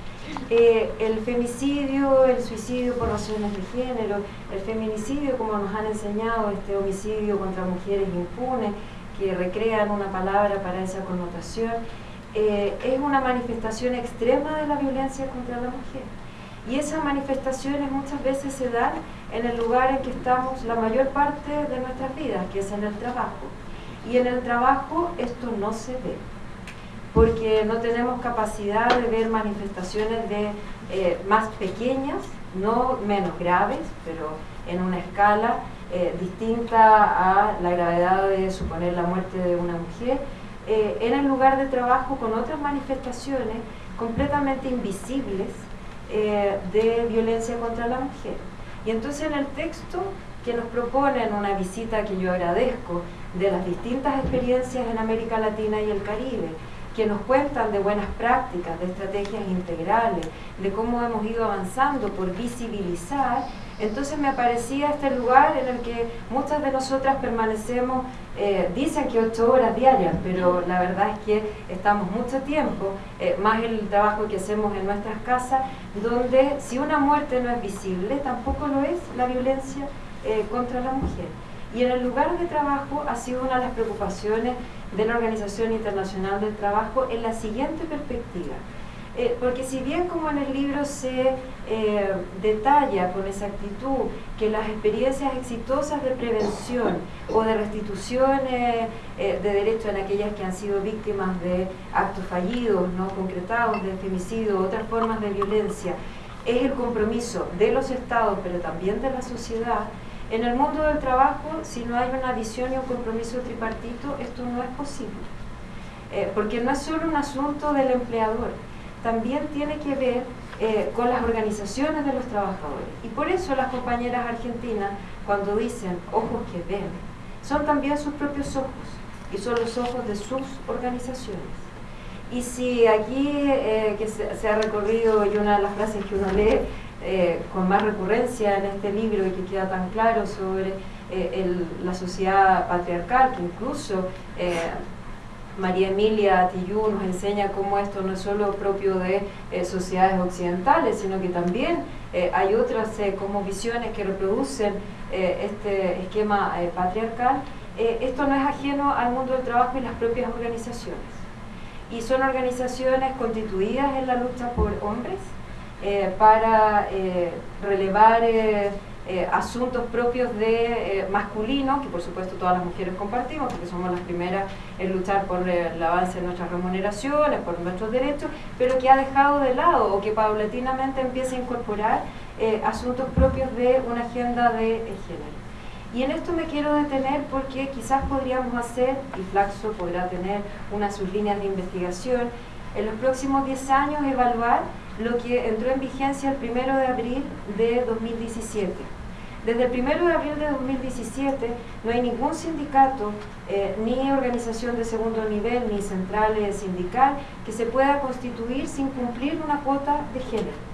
Eh, el femicidio, el suicidio por razones de género, el feminicidio, como nos han enseñado, este homicidio contra mujeres impune, que recrean una palabra para esa connotación, eh, es una manifestación extrema de la violencia contra la mujer. Y esas manifestaciones muchas veces se dan en el lugar en que estamos la mayor parte de nuestras vidas, que es en el trabajo. Y en el trabajo esto no se ve, porque no tenemos capacidad de ver manifestaciones de, eh, más pequeñas, no menos graves, pero en una escala eh, distinta a la gravedad de suponer la muerte de una mujer, eh, en el lugar de trabajo con otras manifestaciones completamente invisibles eh, de violencia contra la mujer. Y entonces en el texto que nos proponen una visita que yo agradezco de las distintas experiencias en América Latina y el Caribe, que nos cuentan de buenas prácticas, de estrategias integrales, de cómo hemos ido avanzando por visibilizar, entonces me aparecía este lugar en el que muchas de nosotras permanecemos, eh, dicen que ocho horas diarias, pero la verdad es que estamos mucho tiempo, eh, más el trabajo que hacemos en nuestras casas, donde si una muerte no es visible, tampoco lo es la violencia eh, contra la mujer. Y en el lugar de trabajo ha sido una de las preocupaciones de la Organización Internacional del Trabajo en la siguiente perspectiva. Eh, porque si bien como en el libro se eh, detalla con exactitud que las experiencias exitosas de prevención o de restitución eh, eh, de derechos en aquellas que han sido víctimas de actos fallidos, no concretados, de femicidio, otras formas de violencia, es el compromiso de los estados, pero también de la sociedad, en el mundo del trabajo, si no hay una visión y un compromiso tripartito, esto no es posible. Eh, porque no es solo un asunto del empleador, también tiene que ver eh, con las organizaciones de los trabajadores. Y por eso las compañeras argentinas, cuando dicen ojos que ven, son también sus propios ojos, y son los ojos de sus organizaciones. Y si aquí, eh, que se, se ha recorrido, y una de las frases que uno lee, Eh, con más recurrencia en este libro y que queda tan claro sobre eh, el, la sociedad patriarcal, que incluso eh, María Emilia Tillú nos enseña cómo esto no es solo propio de eh, sociedades occidentales, sino que también eh, hay otras eh, como visiones que reproducen eh, este esquema eh, patriarcal. eh, esto no es ajeno al mundo del trabajo y las propias organizaciones. Y son organizaciones constituidas en la lucha por hombres eh, para eh, relevar eh, eh, asuntos propios de eh, masculino, que por supuesto todas las mujeres compartimos, porque somos las primeras en luchar por eh, el avance de nuestras remuneraciones, por nuestros derechos, pero que ha dejado de lado o que paulatinamente empieza a incorporar eh, asuntos propios de una agenda de eh, género. Y en esto me quiero detener porque quizás podríamos hacer, y Flaxo podrá tener una de sus líneas de investigación, en los próximos diez años evaluar lo que entró en vigencia el primero de abril de dos mil diecisiete. Desde el primero de abril de dos mil diecisiete no hay ningún sindicato, eh, ni organización de segundo nivel, ni central sindical que se pueda constituir sin cumplir una cuota de género.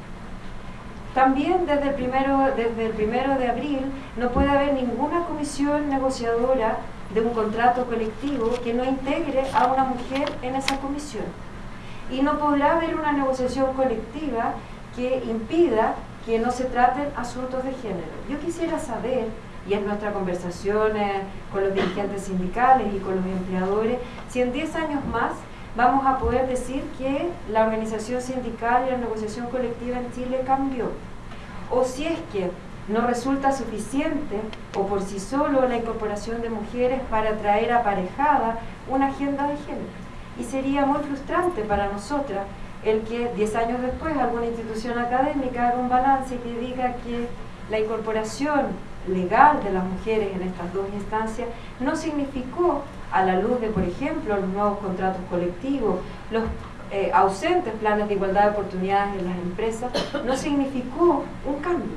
También desde el, primero, desde el primero de abril no puede haber ninguna comisión negociadora de un contrato colectivo que no integre a una mujer en esa comisión. Y no podrá haber una negociación colectiva que impida que no se traten asuntos de género. Yo quisiera saber, y es nuestra conversación eh, con los dirigentes sindicales y con los empleadores, si en diez años más vamos a poder decir que la organización sindical y la negociación colectiva en Chile cambió. O si es que no resulta suficiente o por sí solo la incorporación de mujeres para traer aparejada una agenda de género. Y sería muy frustrante para nosotras el que diez años después alguna institución académica haga un balance y que diga que la incorporación legal de las mujeres en estas dos instancias no significó, a la luz de, por ejemplo, los nuevos contratos colectivos, los eh, ausentes planes de igualdad de oportunidades en las empresas, no significó un cambio.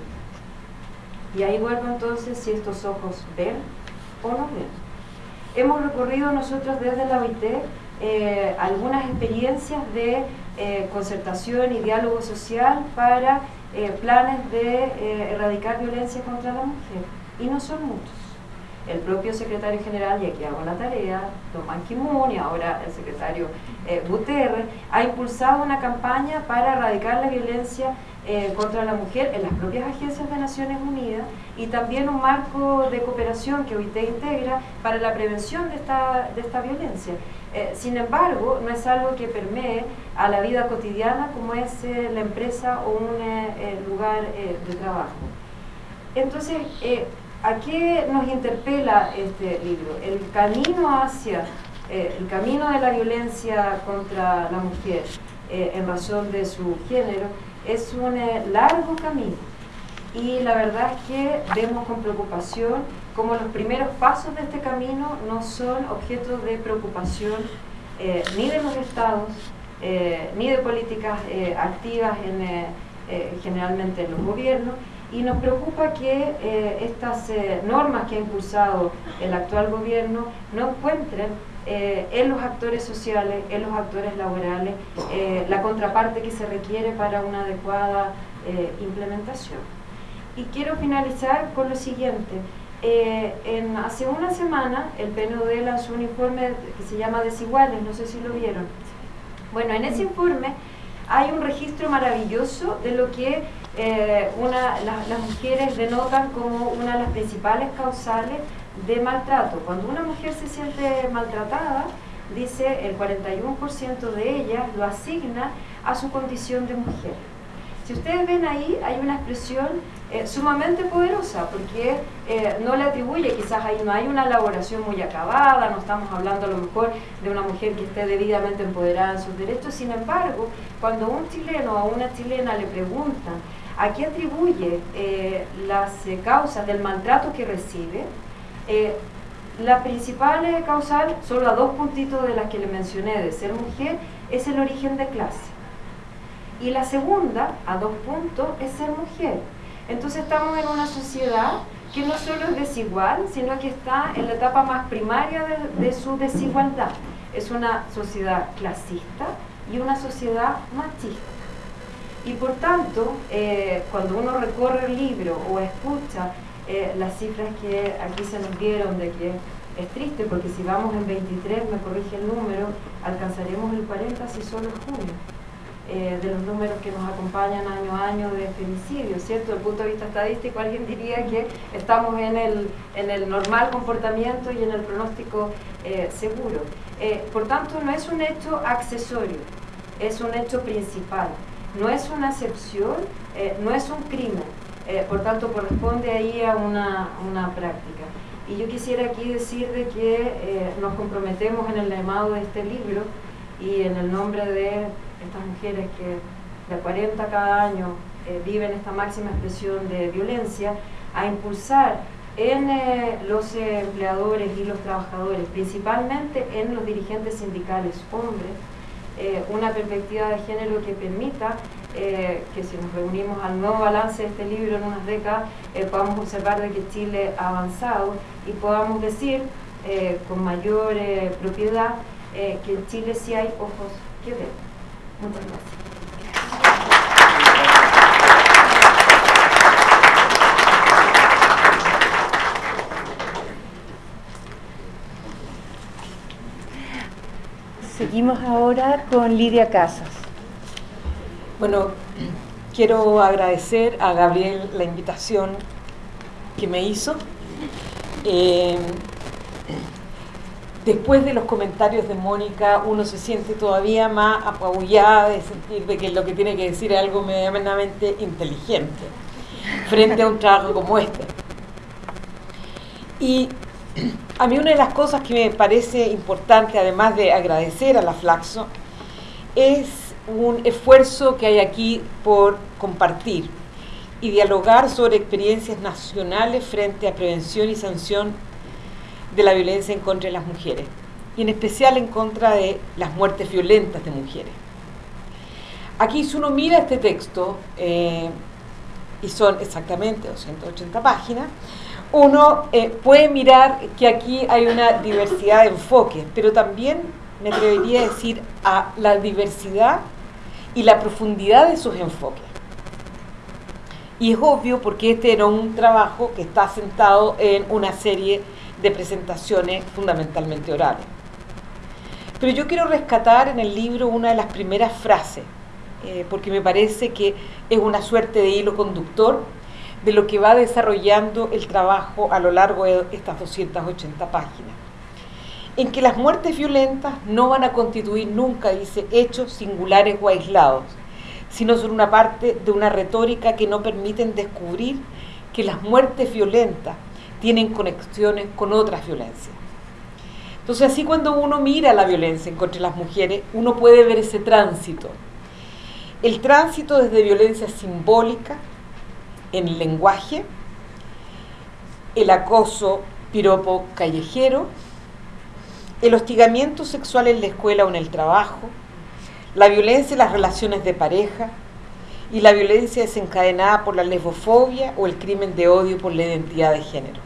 Y ahí vuelvo entonces si estos ojos ven o no ven. Hemos recorrido nosotros desde la O I T eh, algunas experiencias de eh, concertación y diálogo social para eh, planes de eh, erradicar violencia contra la mujer, y no son muchos. El propio secretario general, y aquí hago la tarea, don Ban Ki-moon, y ahora el secretario eh, Guterres, ha impulsado una campaña para erradicar la violencia eh, contra la mujer en las propias agencias de Naciones Unidas, y también un marco de cooperación que O I T integra para la prevención de esta, de esta violencia. Eh, sin embargo, no es algo que permee a la vida cotidiana como es eh, la empresa o un eh, lugar eh, de trabajo. Entonces, eh, ¿a qué nos interpela este libro? El camino hacia, eh, el camino de la violencia contra la mujer eh, en razón de su género es un eh, largo camino, y la verdad es que vemos con preocupación como los primeros pasos de este camino no son objeto de preocupación eh, ni de los estados, eh, ni de políticas eh, activas en, eh, eh, generalmente en los gobiernos. Y nos preocupa que eh, estas eh, normas que ha impulsado el actual gobierno no encuentren eh, en los actores sociales, en los actores laborales, eh, la contraparte que se requiere para una adecuada eh, implementación. Y quiero finalizar con lo siguiente. Eh, en, hace una semana el P N U D lanzó un informe que se llama Desiguales, no sé si lo vieron. Bueno, en ese informe hay un registro maravilloso de lo que eh, una, la, las mujeres denotan como una de las principales causales de maltrato. Cuando una mujer se siente maltratada, dice el cuarenta y uno por ciento de ellas lo asigna a su condición de mujer. Si ustedes ven ahí, hay una expresión eh, sumamente poderosa, porque eh, no le atribuye, quizás ahí no hay una elaboración muy acabada, no estamos hablando a lo mejor de una mujer que esté debidamente empoderada en sus derechos. Sin embargo, cuando un chileno o a una chilena le preguntan a qué atribuye eh, las eh, causas del maltrato que recibe, eh, la principal eh, causal, solo a dos puntitos de las que le mencioné de ser mujer, es el origen de clase. Y la segunda, a dos puntos, es ser mujer. Entonces estamos en una sociedad que no solo es desigual, sino que está en la etapa más primaria de, de su desigualdad. Es una sociedad clasista y una sociedad machista. Y por tanto, eh, cuando uno recorre el libro o escucha eh, las cifras que aquí se nos dieron, de que es triste, porque si vamos en veintitrés, me corrige el número, alcanzaremos el cuarenta si solo es junio. eh, de los números que nos acompañan año a año de femicidios, ¿cierto? Desde el punto de vista estadístico, alguien diría que estamos en el, en el normal comportamiento y en el pronóstico eh, seguro. Eh, por tanto, no es un hecho accesorio, es un hecho principal, no es una excepción, eh, no es un crimen, eh, por tanto corresponde ahí a una, una práctica. Y yo quisiera aquí decir de que eh, nos comprometemos en el llamado de este libro y en el nombre de estas mujeres que de cuarenta cada año eh, viven esta máxima expresión de violencia, a impulsar en eh, los eh, empleadores y los trabajadores, principalmente en los dirigentes sindicales hombres, eh, una perspectiva de género que permita eh, que si nos reunimos al nuevo balance de este libro en unas décadas, eh, podamos observar de que Chile ha avanzado y podamos decir eh, con mayor eh, propiedad eh, que en Chile sí hay ojos que ven. Muchas gracias.
Seguimos ahora con Lidia Casas.
Bueno, quiero agradecer a Gabriel la invitación que me hizo. Eh, después de los comentarios de Mónica, uno se siente todavía más apabullada de sentir de que lo que tiene que decir es algo medianamente inteligente frente a un trabajo como este. Y a mí una de las cosas que me parece importante, además de agradecer a la Flaxo, es un esfuerzo que hay aquí por compartir y dialogar sobre experiencias nacionales frente a prevención y sanción de la violencia en contra de las mujeres, y en especial en contra de las muertes violentas de mujeres. Aquí, si uno mira este texto, eh, y son exactamente doscientas ochenta páginas, uno eh, puede mirar que aquí hay una diversidad de enfoques, pero también me atrevería a decir a la diversidad y la profundidad de sus enfoques. Y es obvio porque este era un trabajo que está sentado en una serie de presentaciones fundamentalmente orales. Pero yo quiero rescatar en el libro una de las primeras frases, eh, porque me parece que es una suerte de hilo conductor de lo que va desarrollando el trabajo a lo largo de estas doscientas ochenta páginas, en que las muertes violentas no van a constituir nunca, dice, hechos singulares o aislados, sino son una parte de una retórica que no permiten descubrir que las muertes violentas tienen conexiones con otras violencias. Entonces, así cuando uno mira la violencia en contra de las mujeres, uno puede ver ese tránsito. El tránsito desde violencia simbólica, en el lenguaje, el acoso piropo callejero, el hostigamiento sexual en la escuela o en el trabajo, la violencia en las relaciones de pareja y la violencia desencadenada por la lesbofobia o el crimen de odio por la identidad de género.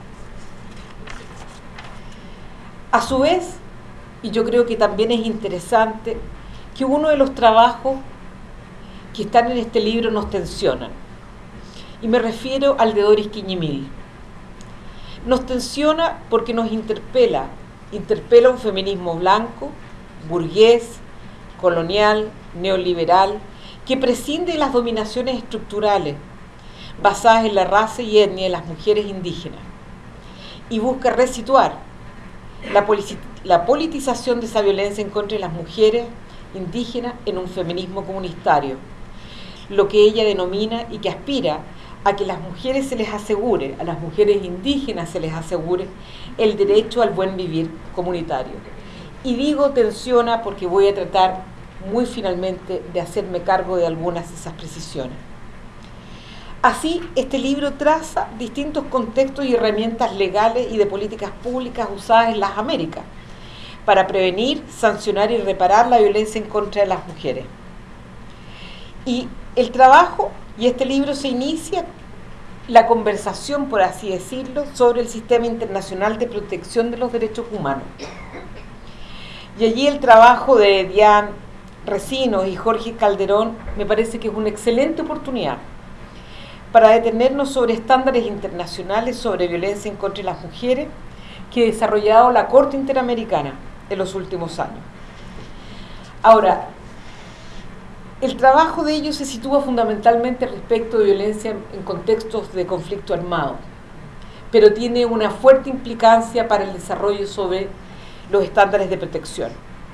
A su vez, y yo creo que también es interesante, que uno de los trabajos que están en este libro nos tensionan. Y me refiero al de Doris Quiñimil. Nos tensiona porque nos interpela, interpela un feminismo blanco, burgués, colonial, neoliberal, que prescinde de las dominaciones estructurales basadas en la raza y etnia de las mujeres indígenas y busca resituar la, la politización de esa violencia en contra de las mujeres indígenas en un feminismo comunitario, lo que ella denomina y que aspira a que las mujeres se les asegure, a las mujeres indígenas se les asegure el derecho al buen vivir comunitario. Y digo tensiona porque voy a tratar muy finalmente de hacerme cargo de algunas de esas precisiones. Así, este libro traza distintos contextos y herramientas legales y de políticas públicas usadas en las Américas para prevenir, sancionar y reparar la violencia en contra de las mujeres. Y el trabajo y este libro se inicia la conversación, por así decirlo, sobre el sistema internacional de protección de los derechos humanos. Y allí el trabajo de Diane Recinos y Jorge Calderón me parece que es una excelente oportunidad para detenernos sobre estándares internacionales sobre violencia en contra de las mujeres que ha desarrollado la Corte Interamericana en los últimos años. Ahora, El trabajo de ellos se sitúa fundamentalmente respecto de violencia en contextos de conflicto armado, pero tiene una fuerte implicancia para el desarrollo sobre los estándares de protección.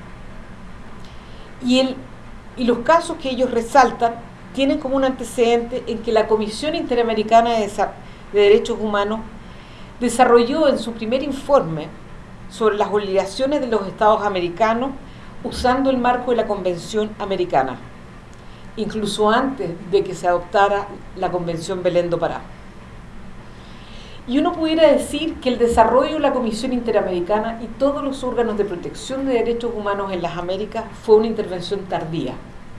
Y, el, y los casos que ellos resaltan tienen como un antecedente en que la Comisión Interamericana de, de Derechos Humanos desarrolló en su primer informe sobre las obligaciones de los Estados americanos usando el marco de la Convención Americana, incluso antes de que se adoptara la Convención Belén do Pará. Y uno pudiera decir que el desarrollo de la Comisión Interamericana y todos los órganos de protección de derechos humanos en las Américas fue una intervención tardía.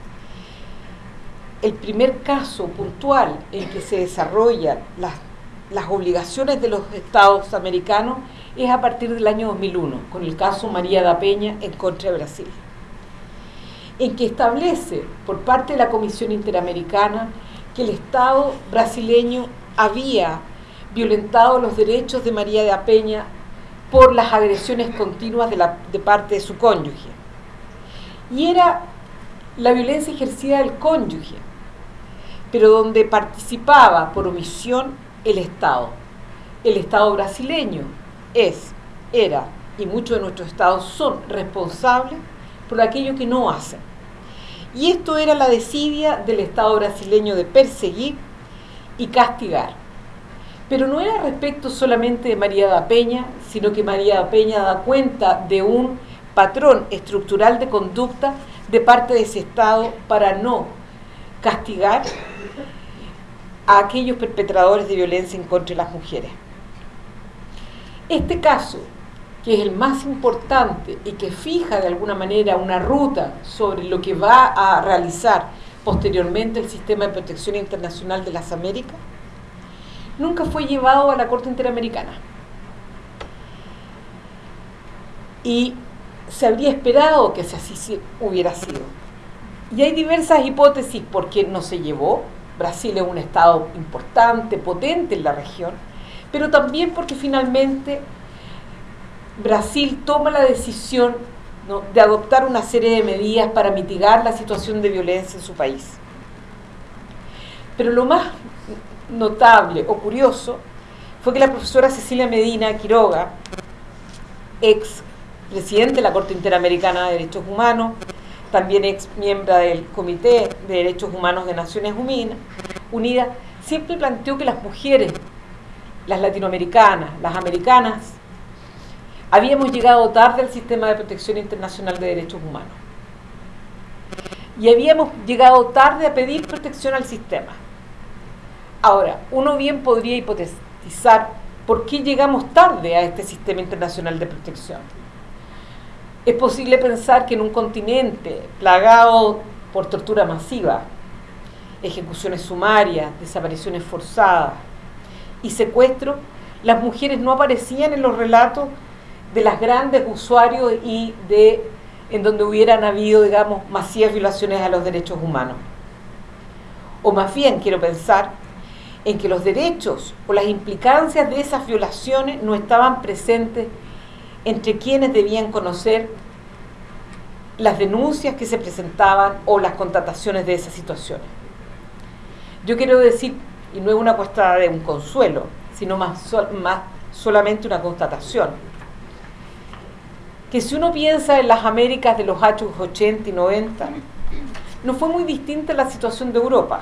El primer caso puntual en que se desarrollan las, las obligaciones de los Estados americanos es a partir del año dos mil uno, con el caso María da Peña en contra de Brasil, en que establece por parte de la Comisión Interamericana que el Estado brasileño había violentado los derechos de María da Peña por las agresiones continuas de, la, de parte de su cónyuge. Y era la violencia ejercida del cónyuge, pero donde participaba por omisión el Estado. El Estado brasileño es, era, y muchos de nuestros estados son responsables por aquello que no hacen. Y esto era la desidia del Estado brasileño de perseguir y castigar. Pero no era respecto solamente de María da Peña, sino que María da Peña da cuenta de un patrón estructural de conducta de parte de ese Estado para no castigar a aquellos perpetradores de violencia en contra de las mujeres. Este caso, que es el más importante y que fija de alguna manera una ruta sobre lo que va a realizar posteriormente el Sistema de Protección Internacional de las Américas, nunca fue llevado a la Corte Interamericana. Y se habría esperado que así hubiera sido. Y hay diversas hipótesis por qué no se llevó. Brasil es un estado importante, potente en la región, pero también porque finalmente Brasil toma la decisión, ¿no?, de adoptar una serie de medidas para mitigar la situación de violencia en su país. Pero lo más notable o curioso fue que la profesora Cecilia Medina Quiroga, ex presidente de la Corte Interamericana de Derechos Humanos, también ex miembro del Comité de Derechos Humanos de Naciones Unidas, siempre planteó que las mujeres, las latinoamericanas, las americanas, habíamos llegado tarde al sistema de protección internacional de derechos humanos. Y habíamos llegado tarde a pedir protección al sistema. Ahora, uno bien podría hipotetizar por qué llegamos tarde a este sistema internacional de protección. Es posible pensar que en un continente plagado por tortura masiva, ejecuciones sumarias, desapariciones forzadas y secuestros, las mujeres no aparecían en los relatos de las grandes usuarios y de en donde hubieran habido, digamos, masivas violaciones a los derechos humanos. O más bien, quiero pensar en que los derechos o las implicancias de esas violaciones no estaban presentes entre quienes debían conocer las denuncias que se presentaban o las constataciones de esas situaciones. Yo quiero decir, y no es una cuestión de un consuelo, sino más, sol, más solamente una constatación, que si uno piensa en las Américas de los años ochenta y noventa, no fue muy distinta la situación de Europa.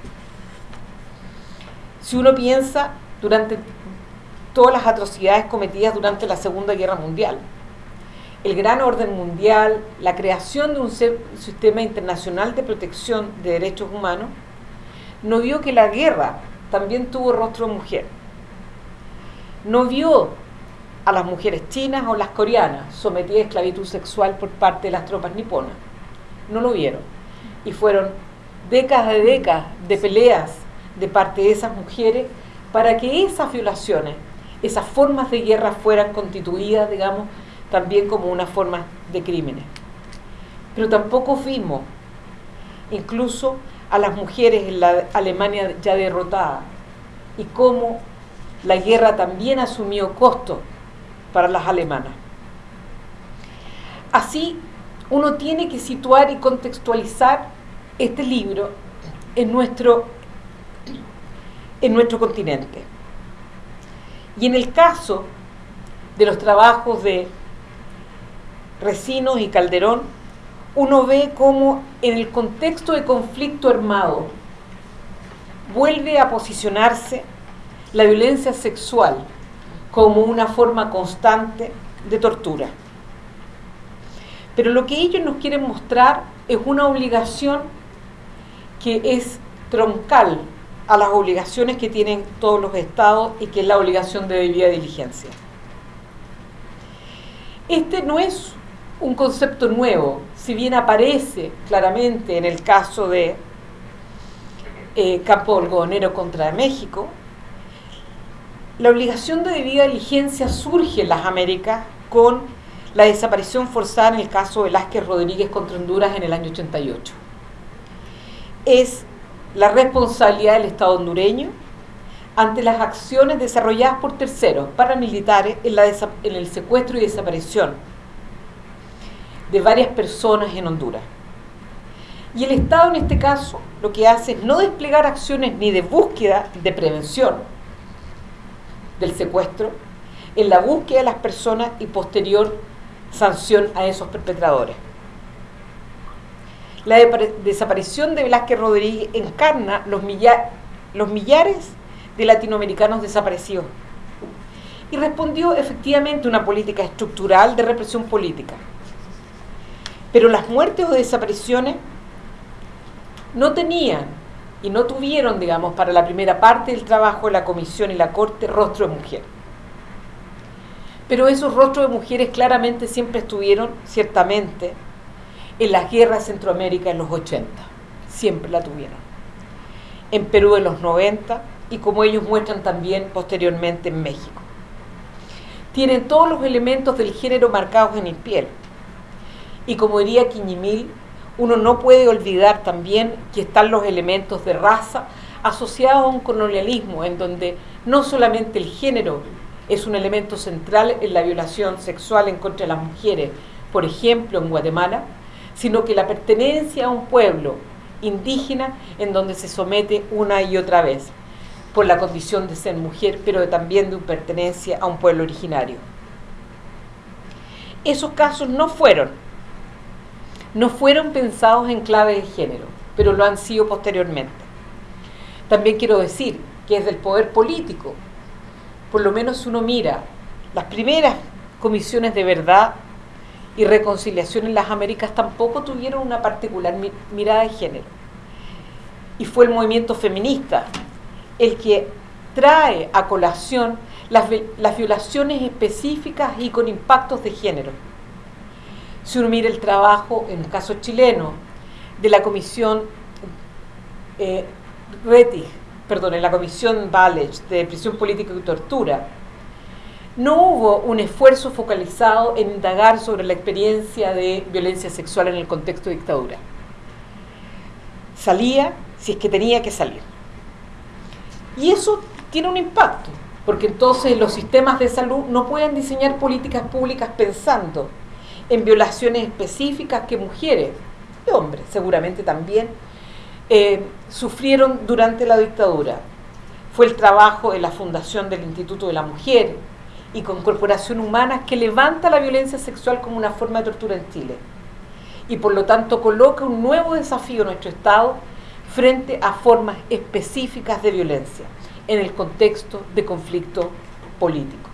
Si uno piensa durante todas las atrocidades cometidas durante la Segunda Guerra Mundial, el gran orden mundial, la creación de un sistema internacional de protección de derechos humanos, no vio que la guerra también tuvo rostro de mujer. No vio a las mujeres chinas o las coreanas sometidas a esclavitud sexual por parte de las tropas niponas. No lo vieron. Y fueron décadas de décadas de peleas de parte de esas mujeres para que esas violaciones, esas formas de guerra fueran constituidas, digamos, también como una forma de crímenes. Pero tampoco vimos incluso a las mujeres en la Alemania ya derrotada y cómo la guerra también asumió costos para las alemanas. Así, uno tiene que situar y contextualizar este libro en nuestro, en nuestro continente. Y en el caso de los trabajos de Recinos y Calderón, uno ve cómo en el contexto de conflicto armado vuelve a posicionarse la violencia sexual como una forma constante de tortura. Pero lo que ellos nos quieren mostrar es una obligación que es troncal a las obligaciones que tienen todos los estados y que es la obligación de debida diligencia. Este no es un concepto nuevo, si bien aparece claramente en el caso de eh, Campo Algodonero contra México. La obligación de debida diligencia surge en las Américas con la desaparición forzada en el caso de Velázquez Rodríguez contra Honduras en el año ochenta y ocho. Es la responsabilidad del Estado hondureño ante las acciones desarrolladas por terceros paramilitares en, la en el secuestro y desaparición de varias personas en Honduras. Y el Estado en este caso lo que hace es no desplegar acciones ni de búsqueda, de prevención del secuestro, en la búsqueda de las personas y posterior sanción a esos perpetradores. La de desaparición de Velázquez Rodríguez encarna los, millar los millares de latinoamericanos desaparecidos y respondió efectivamente a una política estructural de represión política. Pero las muertes o desapariciones no tenían y no tuvieron, digamos, para la primera parte del trabajo de la Comisión y la Corte, rostro de mujer. Pero esos rostros de mujeres claramente siempre estuvieron, ciertamente, en las guerras de Centroamérica en los ochenta. Siempre la tuvieron. En Perú en los noventa y, como ellos muestran, también posteriormente en México. Tienen todos los elementos del género marcados en el piel. Y como diría Quiñimil, uno no puede olvidar también que están los elementos de raza asociados a un colonialismo en donde no solamente el género es un elemento central en la violación sexual en contra de las mujeres, por ejemplo en Guatemala, sino que la pertenencia a un pueblo indígena en donde se somete una y otra vez por la condición de ser mujer, pero también de pertenencia a un pueblo originario. Esos casos no fueron, no fueron pensados en clave de género, pero lo han sido posteriormente. También quiero decir que desde el poder político, por lo menos uno mira las primeras comisiones de verdad y reconciliación en las Américas tampoco tuvieron una particular mi mirada de género. Y fue el movimiento feminista el que trae a colación las, las violaciones específicas y con impactos de género. Si uno mira el trabajo, en el caso chileno, de la comisión eh, Rettig, perdón, en la comisión Valech de prisión política y tortura, no hubo un esfuerzo focalizado en indagar sobre la experiencia de violencia sexual en el contexto de dictadura. Salía si es que tenía que salir. Y eso tiene un impacto, porque entonces los sistemas de salud no pueden diseñar políticas públicas pensando en violaciones específicas que mujeres y hombres seguramente también eh, sufrieron durante la dictadura. Fue el trabajo de la fundación del Instituto de la Mujer y con Corporación Humana que levanta la violencia sexual como una forma de tortura en Chile y por lo tanto coloca un nuevo desafío en nuestro Estado frente a formas específicas de violencia en el contexto de conflicto político.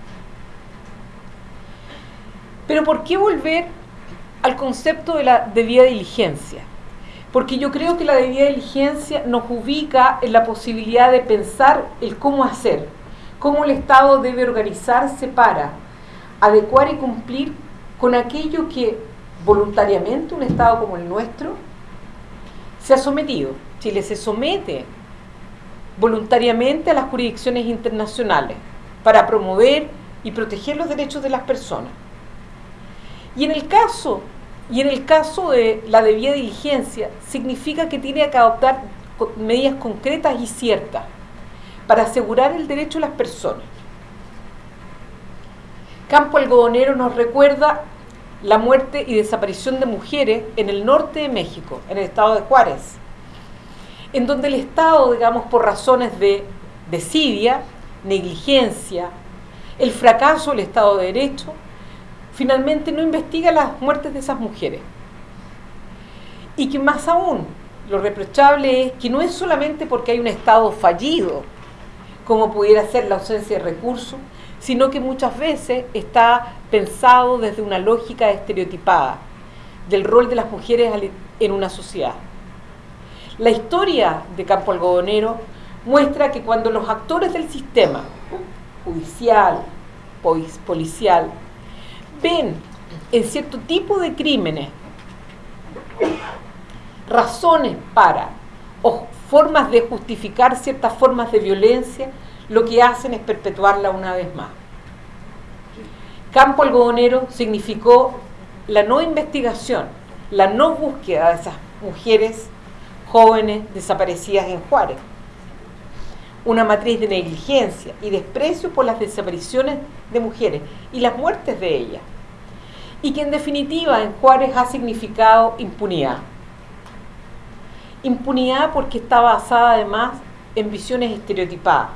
Pero ¿por qué volver al concepto de la debida diligencia? Porque yo creo que la debida diligencia nos ubica en la posibilidad de pensar el cómo hacer, cómo el Estado debe organizarse para adecuar y cumplir con aquello que voluntariamente un Estado como el nuestro se ha sometido. Chile se somete voluntariamente a las jurisdicciones internacionales para promover y proteger los derechos de las personas. Y en el caso, y en el caso de la debida diligencia, significa que tiene que adoptar medidas concretas y ciertas para asegurar el derecho de las personas. Campo Algodonero nos recuerda la muerte y desaparición de mujeres en el norte de México, en el estado de Juárez, en donde el Estado, digamos, por razones de desidia, negligencia, el fracaso del Estado de Derecho, finalmente no investiga las muertes de esas mujeres. Y que más aún, lo reprochable es que no es solamente porque hay un Estado fallido, como pudiera ser la ausencia de recursos, sino que muchas veces está pensado desde una lógica estereotipada del rol de las mujeres en una sociedad. La historia de Campo Algodonero muestra que cuando los actores del sistema judicial, policial, ven en cierto tipo de crímenes razones para o formas de justificar ciertas formas de violencia, lo que hacen es perpetuarla una vez más. Campo Algodonero significó la no investigación, la no búsqueda de esas mujeres jóvenes desaparecidas en Juárez, una matriz de negligencia y desprecio por las desapariciones de mujeres y las muertes de ellas, y que en definitiva en Juárez ha significado impunidad. Impunidad porque está basada además en visiones estereotipadas.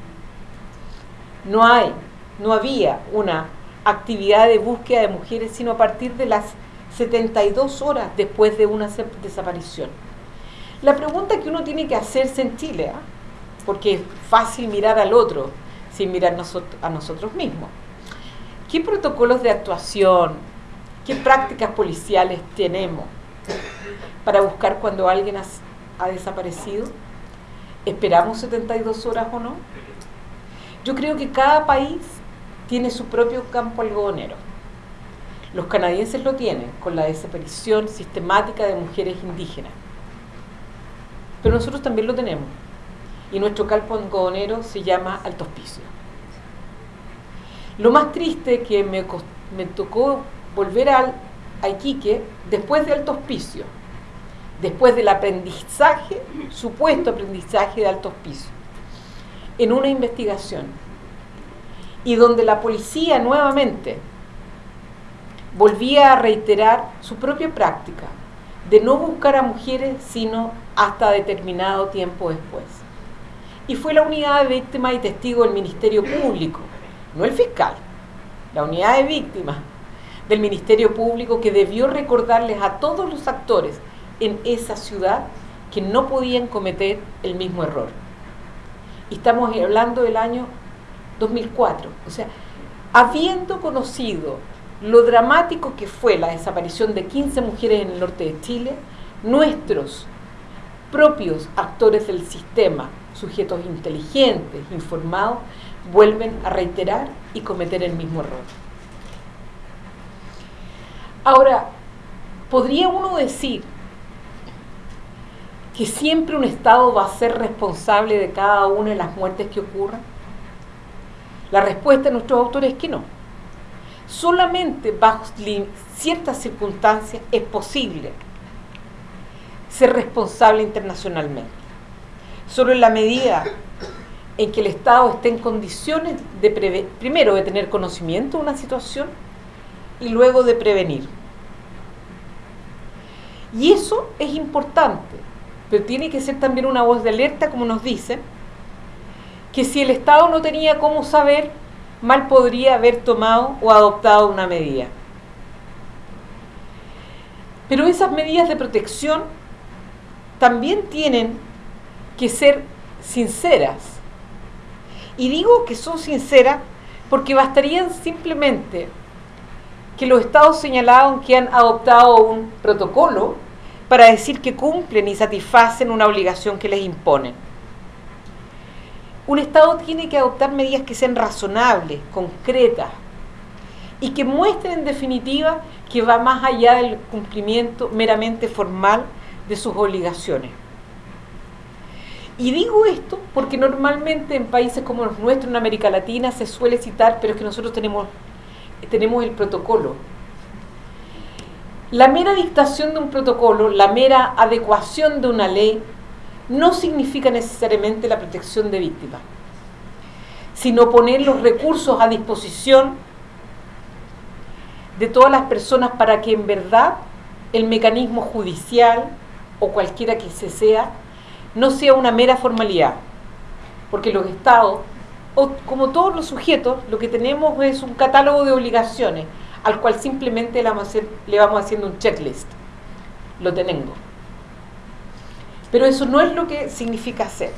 No hay, no había una actividad de búsqueda de mujeres sino a partir de las setenta y dos horas después de una desaparición. La pregunta que uno tiene que hacerse en Chile, ¿eh? porque es fácil mirar al otro sin mirar a nosotros mismos. ¿Qué protocolos de actuación, qué prácticas policiales tenemos para buscar cuando alguien ha, ha desaparecido? ¿Esperamos setenta y dos horas o no? Yo creo que cada país tiene su propio campo algodonero. Los canadienses lo tienen con la desaparición sistemática de mujeres indígenas. Pero nosotros también lo tenemos. Y nuestro campo algodonero se llama Alto Hospicio. Lo más triste que me, me tocó volver al, a Iquique después de Alto Hospicio, después del aprendizaje, supuesto aprendizaje de Alto Hospicio, en una investigación, y donde la policía nuevamente volvía a reiterar su propia práctica de no buscar a mujeres sino hasta determinado tiempo después. Y fue la unidad de víctimas y testigos del Ministerio Público, no el fiscal, la unidad de víctimas del Ministerio Público, que debió recordarles a todos los actores en esa ciudad que no podían cometer el mismo error. Y estamos hablando del año dos mil cuatro, o sea, habiendo conocido lo dramático que fue la desaparición de quince mujeres en el norte de Chile, nuestros propios actores del sistema, sujetos inteligentes, informados, vuelven a reiterar y cometer el mismo error. Ahora, ¿podría uno decir que siempre un Estado va a ser responsable de cada una de las muertes que ocurran? La respuesta de nuestros autores es que no. Solamente bajo ciertas circunstancias es posible ser responsable internacionalmente. Solo en la medida en que el Estado esté en condiciones de preve- primero de tener conocimiento de una situación y luego de prevenir. Y eso es importante, pero tiene que ser también una voz de alerta, como nos dicen, que si el Estado no tenía cómo saber, mal podría haber tomado o adoptado una medida. Pero esas medidas de protección también tienen que ser sinceras. Y digo que son sinceras porque bastarían simplemente que los Estados señalaron que han adoptado un protocolo para decir que cumplen y satisfacen una obligación que les imponen. Un Estado tiene que adoptar medidas que sean razonables, concretas, y que muestren en definitiva que va más allá del cumplimiento meramente formal de sus obligaciones. Y digo esto porque normalmente en países como los nuestros, en América Latina, se suele citar, pero es que nosotros tenemos, tenemos el protocolo. La mera dictación de un protocolo, la mera adecuación de una ley, no significa necesariamente la protección de víctimas, sino poner los recursos a disposición de todas las personas para que en verdad el mecanismo judicial o cualquiera que se sea no sea una mera formalidad, porque los estados, o como todos los sujetos, lo que tenemos es un catálogo de obligaciones al cual simplemente le vamos, a hacer, le vamos haciendo un checklist. Lo tengo. Pero eso no es lo que significa hacer.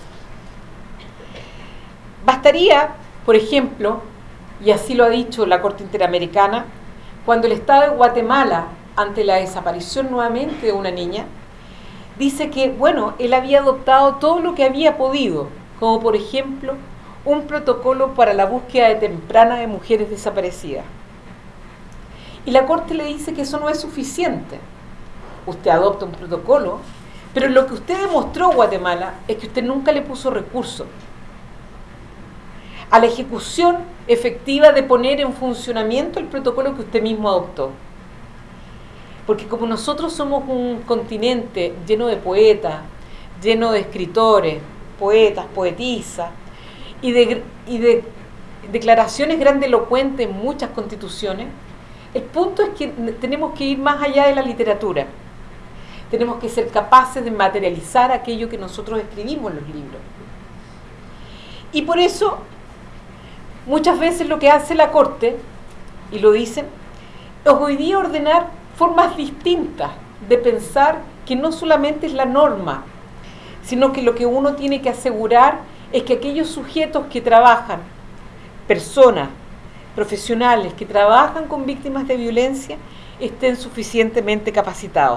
Bastaría, por ejemplo, y así lo ha dicho la Corte Interamericana, cuando el Estado de Guatemala, ante la desaparición nuevamente de una niña, dice que, bueno, él había adoptado todo lo que había podido, como por ejemplo un protocolo para la búsqueda de temprana de mujeres desaparecidas. Y la Corte le dice que eso no es suficiente. Usted adopta un protocolo, pero lo que usted demostró, Guatemala, es que usted nunca le puso recursos a la ejecución efectiva de poner en funcionamiento el protocolo que usted mismo adoptó. Porque como nosotros somos un continente lleno de poetas, lleno de escritores, poetas, poetisas, y de, y de declaraciones grandilocuentes en muchas constituciones, el punto es que tenemos que ir más allá de la literatura. Tenemos que ser capaces de materializar aquello que nosotros escribimos en los libros. Y por eso, muchas veces lo que hace la Corte, y lo dicen, es hoy día ordenar formas distintas de pensar que no solamente es la norma, sino que lo que uno tiene que asegurar es que aquellos sujetos que trabajan, personas, profesionales que trabajan con víctimas de violencia, estén suficientemente capacitados.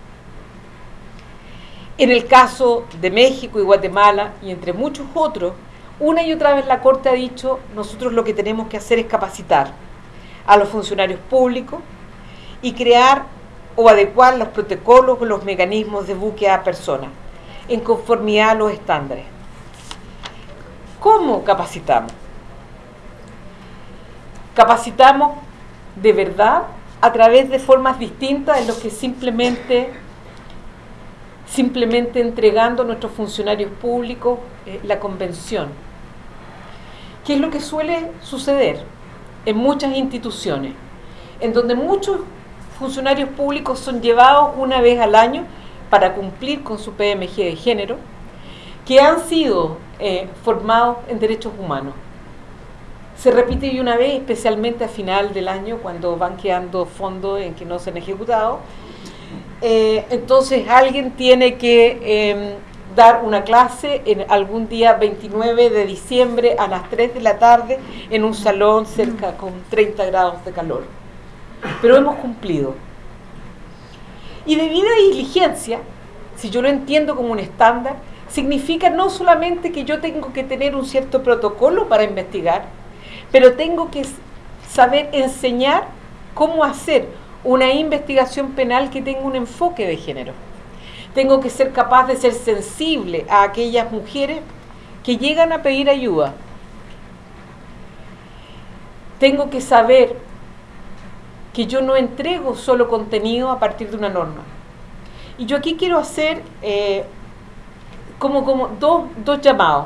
En el caso de México y Guatemala, y entre muchos otros, una y otra vez la Corte ha dicho, nosotros lo que tenemos que hacer es capacitar a los funcionarios públicos y crear o adecuar los protocolos o los mecanismos de búsqueda a personas en conformidad a los estándares. ¿Cómo capacitamos? Capacitamos de verdad a través de formas distintas en los que simplemente, simplemente entregando a nuestros funcionarios públicos eh, la convención. ¿Qué es lo que suele suceder en muchas instituciones? En donde muchos funcionarios públicos son llevados una vez al año para cumplir con su P M G de género, que han sido eh, formados en derechos humanos. Se repite de una vez, especialmente a final del año, cuando van quedando fondos en que no se han ejecutado. Eh, entonces alguien tiene que eh, dar una clase en algún día veintinueve de diciembre a las tres de la tarde en un salón cerca con treinta grados de calor. Pero hemos cumplido. Y debida diligencia, si yo lo entiendo como un estándar, significa no solamente que yo tengo que tener un cierto protocolo para investigar, pero tengo que saber enseñar cómo hacer una investigación penal que tenga un enfoque de género. Tengo que ser capaz de ser sensible a aquellas mujeres que llegan a pedir ayuda. Tengo que saber que yo no entrego solo contenido a partir de una norma. Y yo aquí quiero hacer eh, como, como dos, dos llamados.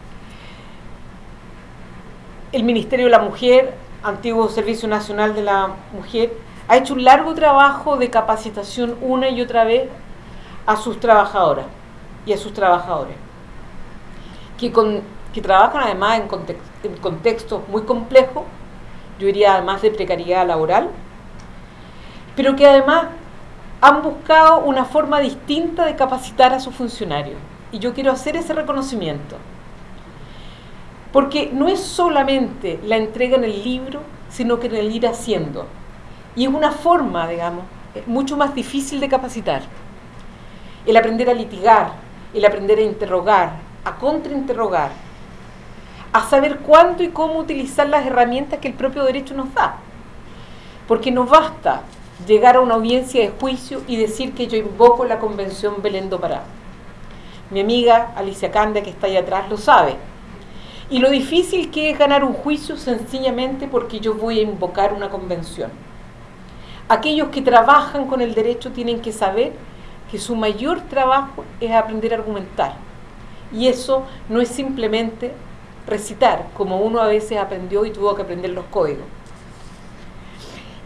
El Ministerio de la Mujer, antiguo Servicio Nacional de la Mujer, ha hecho un largo trabajo de capacitación una y otra vez a sus trabajadoras y a sus trabajadores, que, con, que trabajan además en, context, en contextos muy complejos, yo diría además de precariedad laboral, pero que además han buscado una forma distinta de capacitar a sus funcionarios. Y yo quiero hacer ese reconocimiento. Porque no es solamente la entrega en el libro, sino que en el ir haciendo. Y es una forma, digamos, mucho más difícil de capacitar. El aprender a litigar, el aprender a interrogar, a contrainterrogar, a saber cuándo y cómo utilizar las herramientas que el propio derecho nos da. Porque no basta llegar a una audiencia de juicio y decir que yo invoco la Convención Belén do Pará. Mi amiga Alicia Candia, que está ahí atrás, lo sabe. Y lo difícil que es ganar un juicio sencillamente porque yo voy a invocar una convención. Aquellos que trabajan con el derecho tienen que saber que su mayor trabajo es aprender a argumentar. Y eso no es simplemente recitar, como uno a veces aprendió y tuvo que aprender los códigos.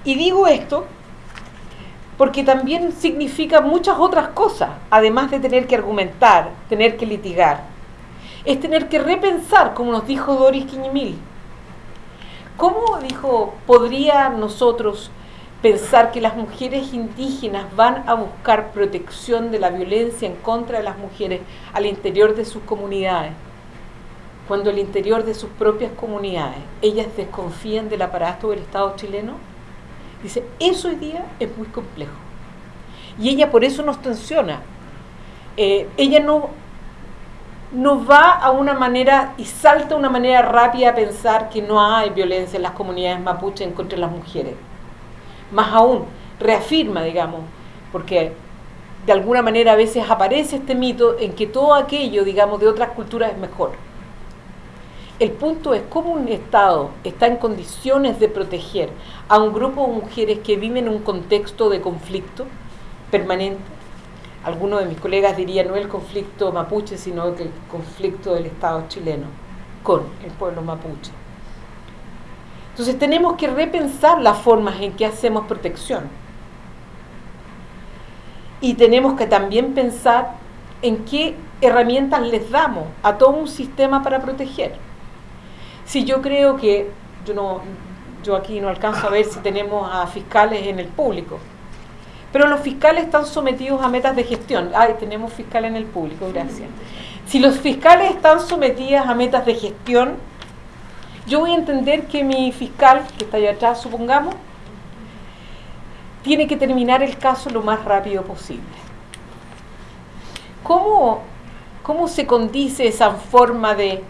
Y digo esto porque también significa muchas otras cosas, además de tener que argumentar, tener que litigar. Es tener que repensar, como nos dijo Doris Quiñemil. ¿Cómo, dijo, podría nosotros pensar que las mujeres indígenas van a buscar protección de la violencia en contra de las mujeres al interior de sus comunidades, cuando al interior de sus propias comunidades ellas desconfían del aparato del Estado chileno? Dice, eso hoy día es muy complejo. Y ella por eso nos tensiona. Eh, ella no, no va a una manera y salta a una manera rápida a pensar que no hay violencia en las comunidades mapuche en contra de las mujeres. Más aún, reafirma, digamos, porque de alguna manera a veces aparece este mito en que todo aquello, digamos, de otras culturas es mejor. El punto es cómo un Estado está en condiciones de proteger a un grupo de mujeres que viven en un contexto de conflicto permanente. Algunos de mis colegas dirían no el conflicto mapuche, sino que el conflicto del Estado chileno con el pueblo mapuche. Entonces tenemos que repensar las formas en que hacemos protección. Y tenemos que también pensar en qué herramientas les damos a todo un sistema para proteger. Si yo creo que, yo, no, yo aquí no alcanzo a ver si tenemos a fiscales en el público, pero los fiscales están sometidos a metas de gestión. Ay, tenemos fiscales en el público, gracias. Si los fiscales están sometidos a metas de gestión, yo voy a entender que mi fiscal, que está allá atrás, supongamos, tiene que terminar el caso lo más rápido posible. ¿Cómo, cómo se condice esa forma de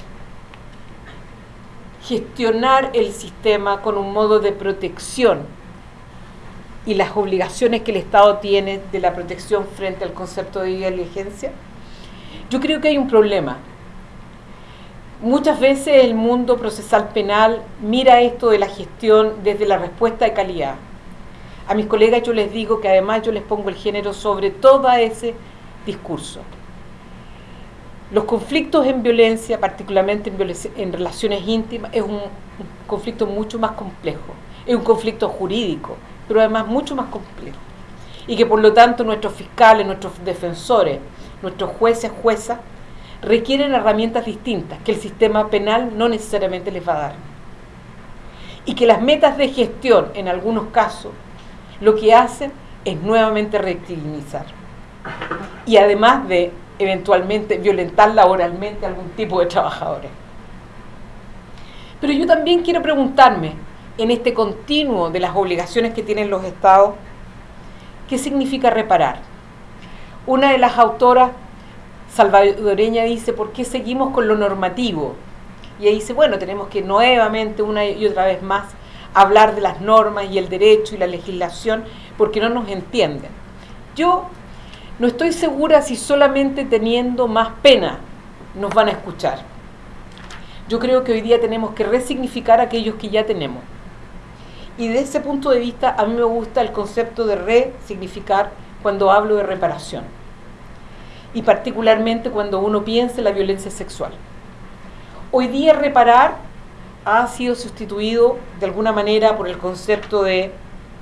gestionar el sistema con un modo de protección y las obligaciones que el Estado tiene de la protección frente al concepto de diligencia? Yo creo que hay un problema. Muchas veces el mundo procesal penal mira esto de la gestión desde la respuesta de calidad. A mis colegas yo les digo que además yo les pongo el género sobre todo ese discurso. Los conflictos en violencia, particularmente en, violencia, en relaciones íntimas, es un, un conflicto mucho más complejo. Es un conflicto jurídico, pero además mucho más complejo. Y que por lo tanto nuestros fiscales, nuestros defensores, nuestros jueces, juezas, requieren herramientas distintas que el sistema penal no necesariamente les va a dar. Y que las metas de gestión, en algunos casos, lo que hacen es nuevamente revictimizar. Y además de eventualmente violentar laboralmente a algún tipo de trabajadores. Pero yo también quiero preguntarme, en este continuo de las obligaciones que tienen los Estados, ¿qué significa reparar? Una de las autoras salvadoreña dice, ¿por qué seguimos con lo normativo? Y ahí dice, bueno, tenemos que nuevamente una y otra vez más hablar de las normas y el derecho y la legislación porque no nos entienden. Yo no estoy segura si solamente teniendo más pena nos van a escuchar. Yo creo que hoy día tenemos que resignificar aquellos que ya tenemos. Y de ese punto de vista a mí me gusta el concepto de resignificar cuando hablo de reparación. Y particularmente cuando uno piensa en la violencia sexual. Hoy día reparar ha sido sustituido de alguna manera por el concepto de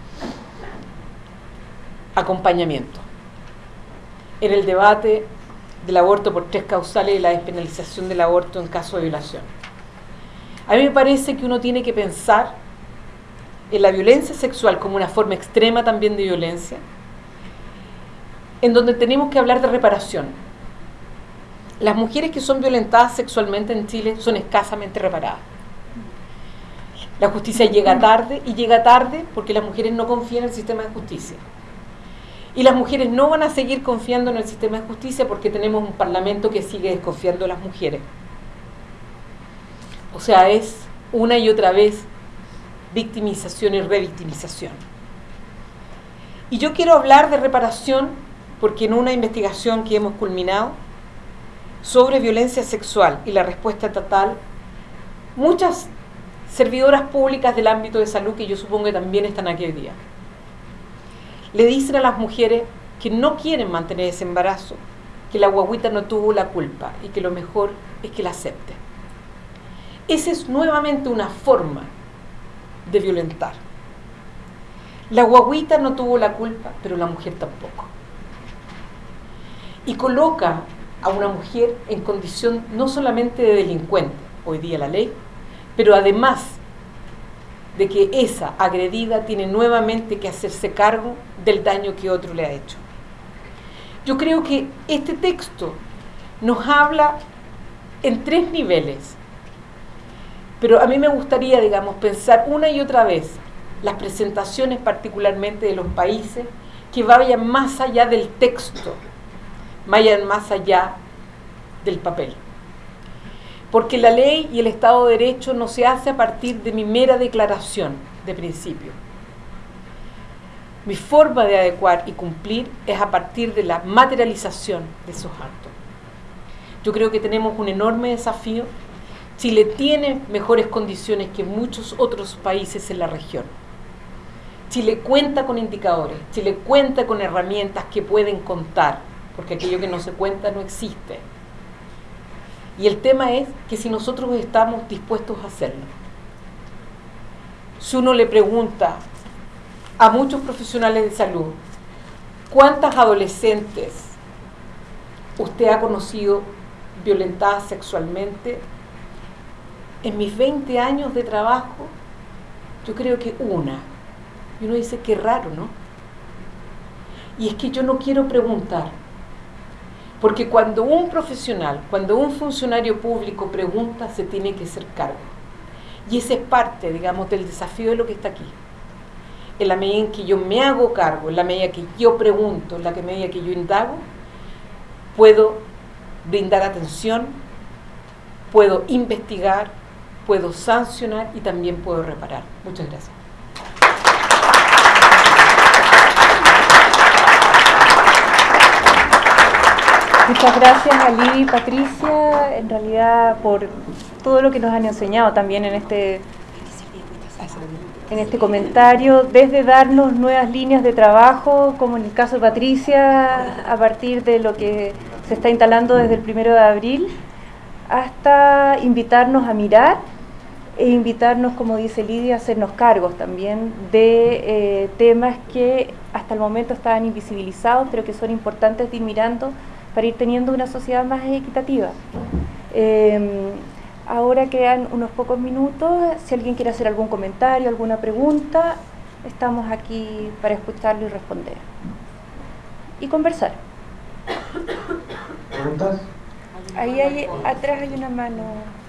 acompañamiento. En el debate del aborto por tres causales y la despenalización del aborto en caso de violación. A mí me parece que uno tiene que pensar en la violencia sexual como una forma extrema también de violencia, en donde tenemos que hablar de reparación. Las mujeres que son violentadas sexualmente en Chile son escasamente reparadas. La justicia llega tarde, y llega tarde porque las mujeres no confían en el sistema de justicia. Y las mujeres no van a seguir confiando en el sistema de justicia porque tenemos un parlamento que sigue desconfiando de las mujeres. O sea, es una y otra vez victimización y revictimización. Y yo quiero hablar de reparación porque en una investigación que hemos culminado sobre violencia sexual y la respuesta estatal, muchas servidoras públicas del ámbito de salud, que yo supongo que también están aquí hoy día, le dicen a las mujeres que no quieren mantener ese embarazo, que la guagüita no tuvo la culpa y que lo mejor es que la acepte. Esa es nuevamente una forma de violentar. La guagüita no tuvo la culpa, pero la mujer tampoco. Y coloca a una mujer en condición no solamente de delincuente, hoy día la ley, pero además de que esa agredida tiene nuevamente que hacerse cargo del daño que otro le ha hecho. Yo creo que este texto nos habla en tres niveles, pero a mí me gustaría, digamos, pensar una y otra vez las presentaciones particularmente de los países que vayan más allá del texto, vayan más allá del papel. Porque la ley y el Estado de Derecho no se hace a partir de mi mera declaración de principio. Mi forma de adecuar y cumplir es a partir de la materialización de esos actos. Yo creo que tenemos un enorme desafío. Chile tiene mejores condiciones que muchos otros países en la región. Chile cuenta con indicadores, Chile cuenta con herramientas que pueden contar, porque aquello que no se cuenta no existe. Y el tema es que si nosotros estamos dispuestos a hacerlo. Si uno le pregunta a muchos profesionales de salud, ¿cuántas adolescentes usted ha conocido violentadas sexualmente? En mis veinte años de trabajo, yo creo que una. Y uno dice, qué raro, ¿no? Y es que yo no quiero preguntar. Porque cuando un profesional, cuando un funcionario público pregunta, se tiene que hacer cargo. Y esa es parte, digamos, del desafío de lo que está aquí. En la medida en que yo me hago cargo, en la medida que yo pregunto, en la medida que yo indago, puedo brindar atención, puedo investigar, puedo sancionar y también puedo reparar. Muchas gracias.
Muchas gracias a Lidia y Patricia, en realidad, por todo lo que nos han enseñado también en este, en este comentario, desde darnos nuevas líneas de trabajo, como en el caso de Patricia, a partir de lo que se está instalando desde el primero de abril, hasta invitarnos a mirar e invitarnos, como dice Lidia, a hacernos cargos también de eh, temas que hasta el momento estaban invisibilizados, pero que son importantes de ir mirando para ir teniendo una sociedad más equitativa. Eh, ahora quedan unos pocos minutos. Si alguien quiere hacer algún comentario, alguna pregunta, estamos aquí para escucharlo y responder. Y conversar.
¿Preguntas?
Ahí hay, atrás hay una mano.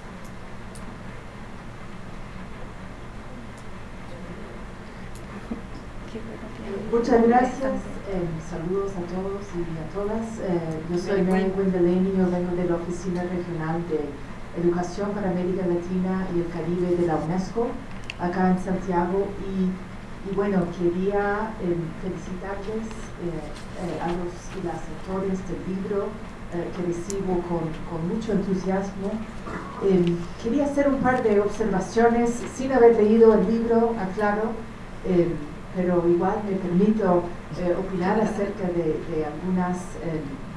Muchas gracias, eh, saludos a todos y a todas. Eh, yo soy Mary Gwendolyn y yo vengo de la Oficina Regional de Educación para América Latina y el Caribe de la UNESCO, acá en Santiago. Y, y bueno, quería eh, felicitarles eh, eh, a los y las autores del libro eh, que recibo con, con mucho entusiasmo. Eh, quería hacer un par de observaciones sin haber leído el libro, aclaro. Eh, pero igual me permito eh, opinar acerca de, de algunas eh,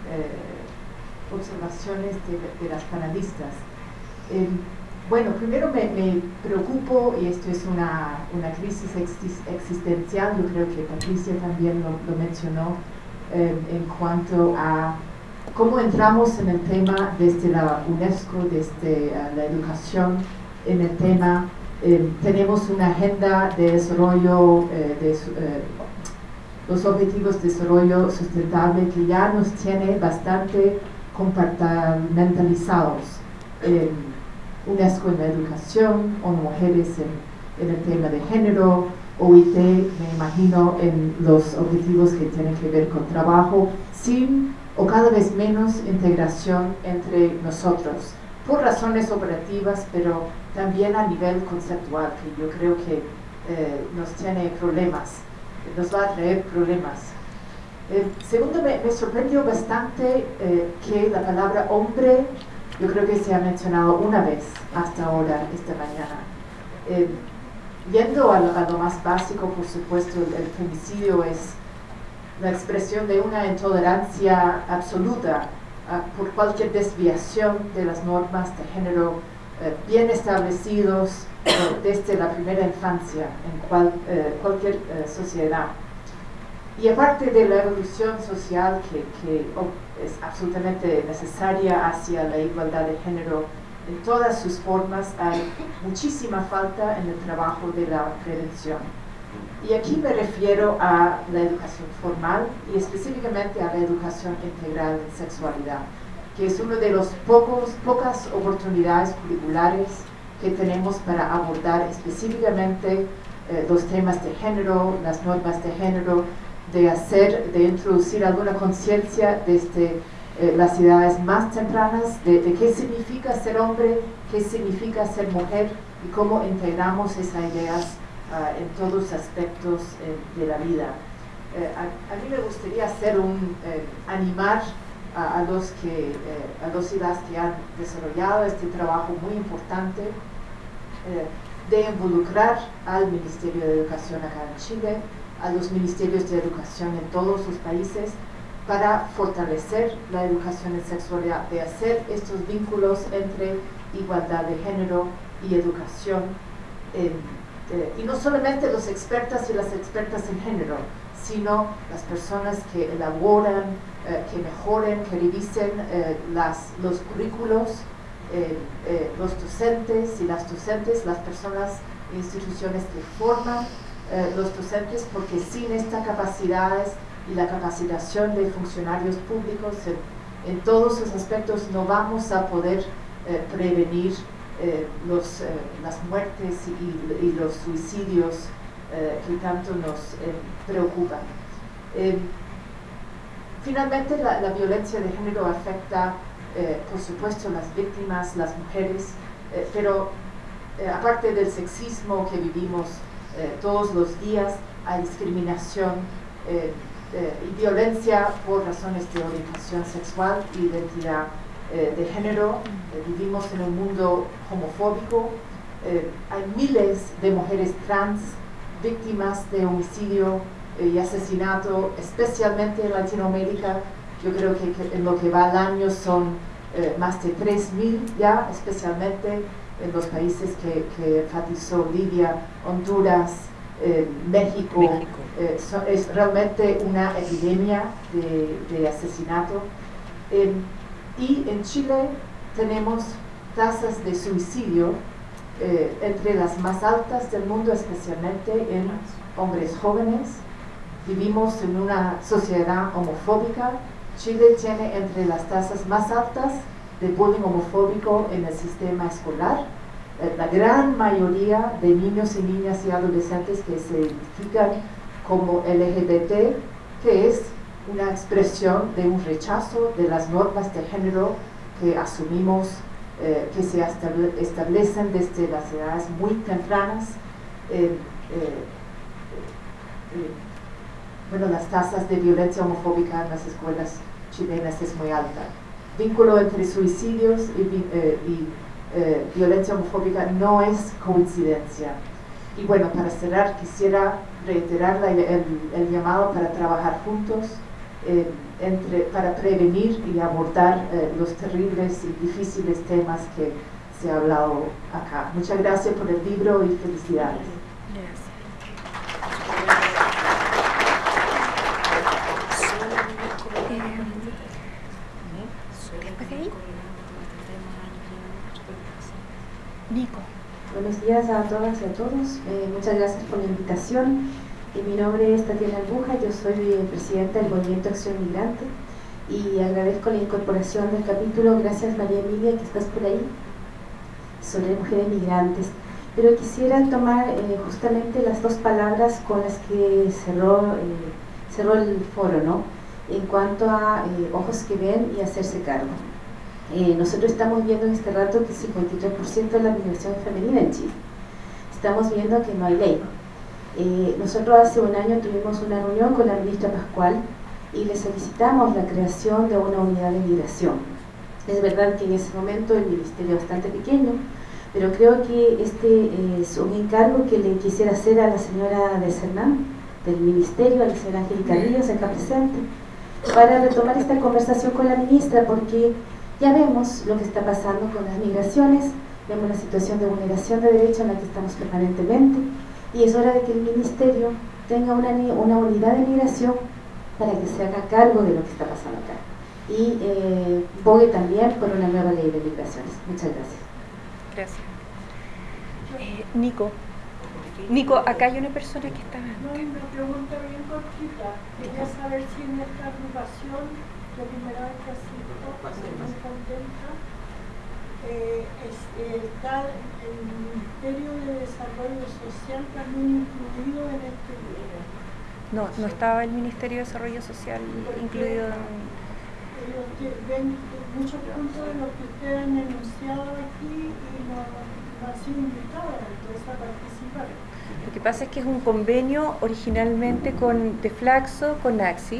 eh, observaciones de, de las panelistas. Eh, bueno, primero me, me preocupo, y esto es una, una crisis existencial, yo creo que Patricia también lo, lo mencionó, eh, en cuanto a cómo entramos en el tema desde la UNESCO, desde uh, la educación, en el tema. Eh, tenemos una agenda de desarrollo, eh, de, eh, los objetivos de desarrollo sustentable que ya nos tiene bastante compartimentalizados. Eh, UNESCO en la educación, ONU Mujeres en, en el tema de género, O I T, me imagino, en los objetivos que tienen que ver con trabajo, sin o cada vez menos integración entre nosotros, por razones operativas, pero también a nivel conceptual, que yo creo que eh, nos tiene problemas, nos va a traer problemas. Eh, segundo, me, me sorprendió bastante eh, que la palabra hombre, yo creo que se ha mencionado una vez hasta ahora, esta mañana. Eh, yendo a lo, a lo más básico, por supuesto, el, el femicidio es la expresión de una intolerancia absoluta uh, por cualquier desviación de las normas de género eh, bien establecidos eh, desde la primera infancia en cual, eh, cualquier eh, sociedad. Y aparte de la evolución social que, que oh, es absolutamente necesaria hacia la igualdad de género en todas sus formas, hay muchísima falta en el trabajo de la prevención. Y aquí me refiero a la educación formal y específicamente a la educación integral en sexualidad, que es una de las pocas oportunidades curriculares que tenemos para abordar específicamente eh, los temas de género, las normas de género, de hacer, de introducir alguna conciencia desde eh, las edades más tempranas de, de qué significa ser hombre, qué significa ser mujer y cómo integramos esas ideas uh, en todos los aspectos eh, de la vida. Eh, a, a mí me gustaría hacer un, eh, animar a, a, los que, eh, a los y las que han desarrollado este trabajo muy importante eh, de involucrar al Ministerio de Educación acá en Chile, a los ministerios de educación en todos los países para fortalecer la educación en sexualidad, de hacer estos vínculos entre igualdad de género y educación. Eh, eh, y no solamente los expertas y las expertas en género, sino las personas que elaboran, eh, que mejoren, que revisen eh, las, los currículos, eh, eh, los docentes y las docentes, las personas e instituciones que forman Eh, los docentes, porque sin estas capacidades y la capacitación de funcionarios públicos en, en todos los aspectos no vamos a poder eh, prevenir eh, los, eh, las muertes y, y los suicidios eh, que tanto nos eh, preocupan. Eh, finalmente, la, la violencia de género afecta, eh, por supuesto, las víctimas, las mujeres, eh, pero eh, aparte del sexismo que vivimos Eh, todos los días, hay discriminación eh, eh, y violencia por razones de orientación sexual y identidad eh, de género. Eh, vivimos en un mundo homofóbico. Eh, hay miles de mujeres trans víctimas de homicidio eh, y asesinato, especialmente en Latinoamérica. Yo creo que, que en lo que va al año son eh, más de tres mil ya, especialmente en los países que, que enfatizó Libia, Honduras, eh, México. México. Eh, so, es realmente una epidemia de, de asesinato. Eh, y en Chile tenemos tasas de suicidio eh, entre las más altas del mundo, especialmente en hombres jóvenes. Vivimos en una sociedad homofóbica. Chile tiene entre las tasas más altas de bullying homofóbico en el sistema escolar. La gran mayoría de niños y niñas y adolescentes que se identifican como L G B T, que es una expresión de un rechazo de las normas de género que asumimos, eh, que se establecen desde las edades muy tempranas. Eh, eh, eh, bueno, las tasas de violencia homofóbica en las escuelas chilenas es muy alta. Vínculo entre suicidios y, eh, y eh, violencia homofóbica no es coincidencia. Y bueno, para cerrar, quisiera reiterar la, el, el llamado para trabajar juntos eh, entre, para prevenir y abordar eh, los terribles y difíciles temas que se ha hablado acá. Muchas gracias por el libro y felicidades.
Nico. Buenos días a todas y a todos. Eh, muchas gracias por la invitación. Eh, mi nombre es Tatiana Albuja, yo soy eh, presidenta del Movimiento Acción Migrante y agradezco la incorporación del capítulo, gracias María Emilia, que estás por ahí, sobre mujeres migrantes. Pero quisiera tomar eh, justamente las dos palabras con las que cerró, eh, cerró el foro, ¿no? En cuanto a eh, ojos que ven y hacerse cargo. Eh, nosotros estamos viendo en este rato que el cincuenta y tres por ciento de la migración es femenina en Chile. Estamos viendo que no hay ley. Eh, nosotros hace un año tuvimos una reunión con la ministra Pascual y le solicitamos la creación de una unidad de migración. Es verdad que en ese momento el ministerio es bastante pequeño, pero creo que este es un encargo que le quisiera hacer a la señora de Cernán, del ministerio, a la señora Angélica Ríos, acá presente, para retomar esta conversación con la ministra, porque ya vemos lo que está pasando con las migraciones vemos la situación de vulneración de derechos en la que estamos permanentemente, y es hora de que el Ministerio tenga una, una unidad de migración para que se haga cargo de lo que está pasando acá y eh, bogue también por una nueva ley de migraciones. Muchas gracias.
Gracias. Eh, Nico. Nico, acá hay una persona que está...
No, una pregunta bien cortita. Quería saber si en esta agrupación, la primera vez que asisto, estoy muy contenta, eh, es, eh, está el Ministerio de Desarrollo Social también incluido en este libro.
No, no estaba el Ministerio de Desarrollo Social incluido en...
Ellos ven muchos puntos de lo que ustedes han enunciado aquí y no, no han sido invitados entonces a participar.
Lo que pasa es que es un convenio originalmente con de Flaxo, con AXI,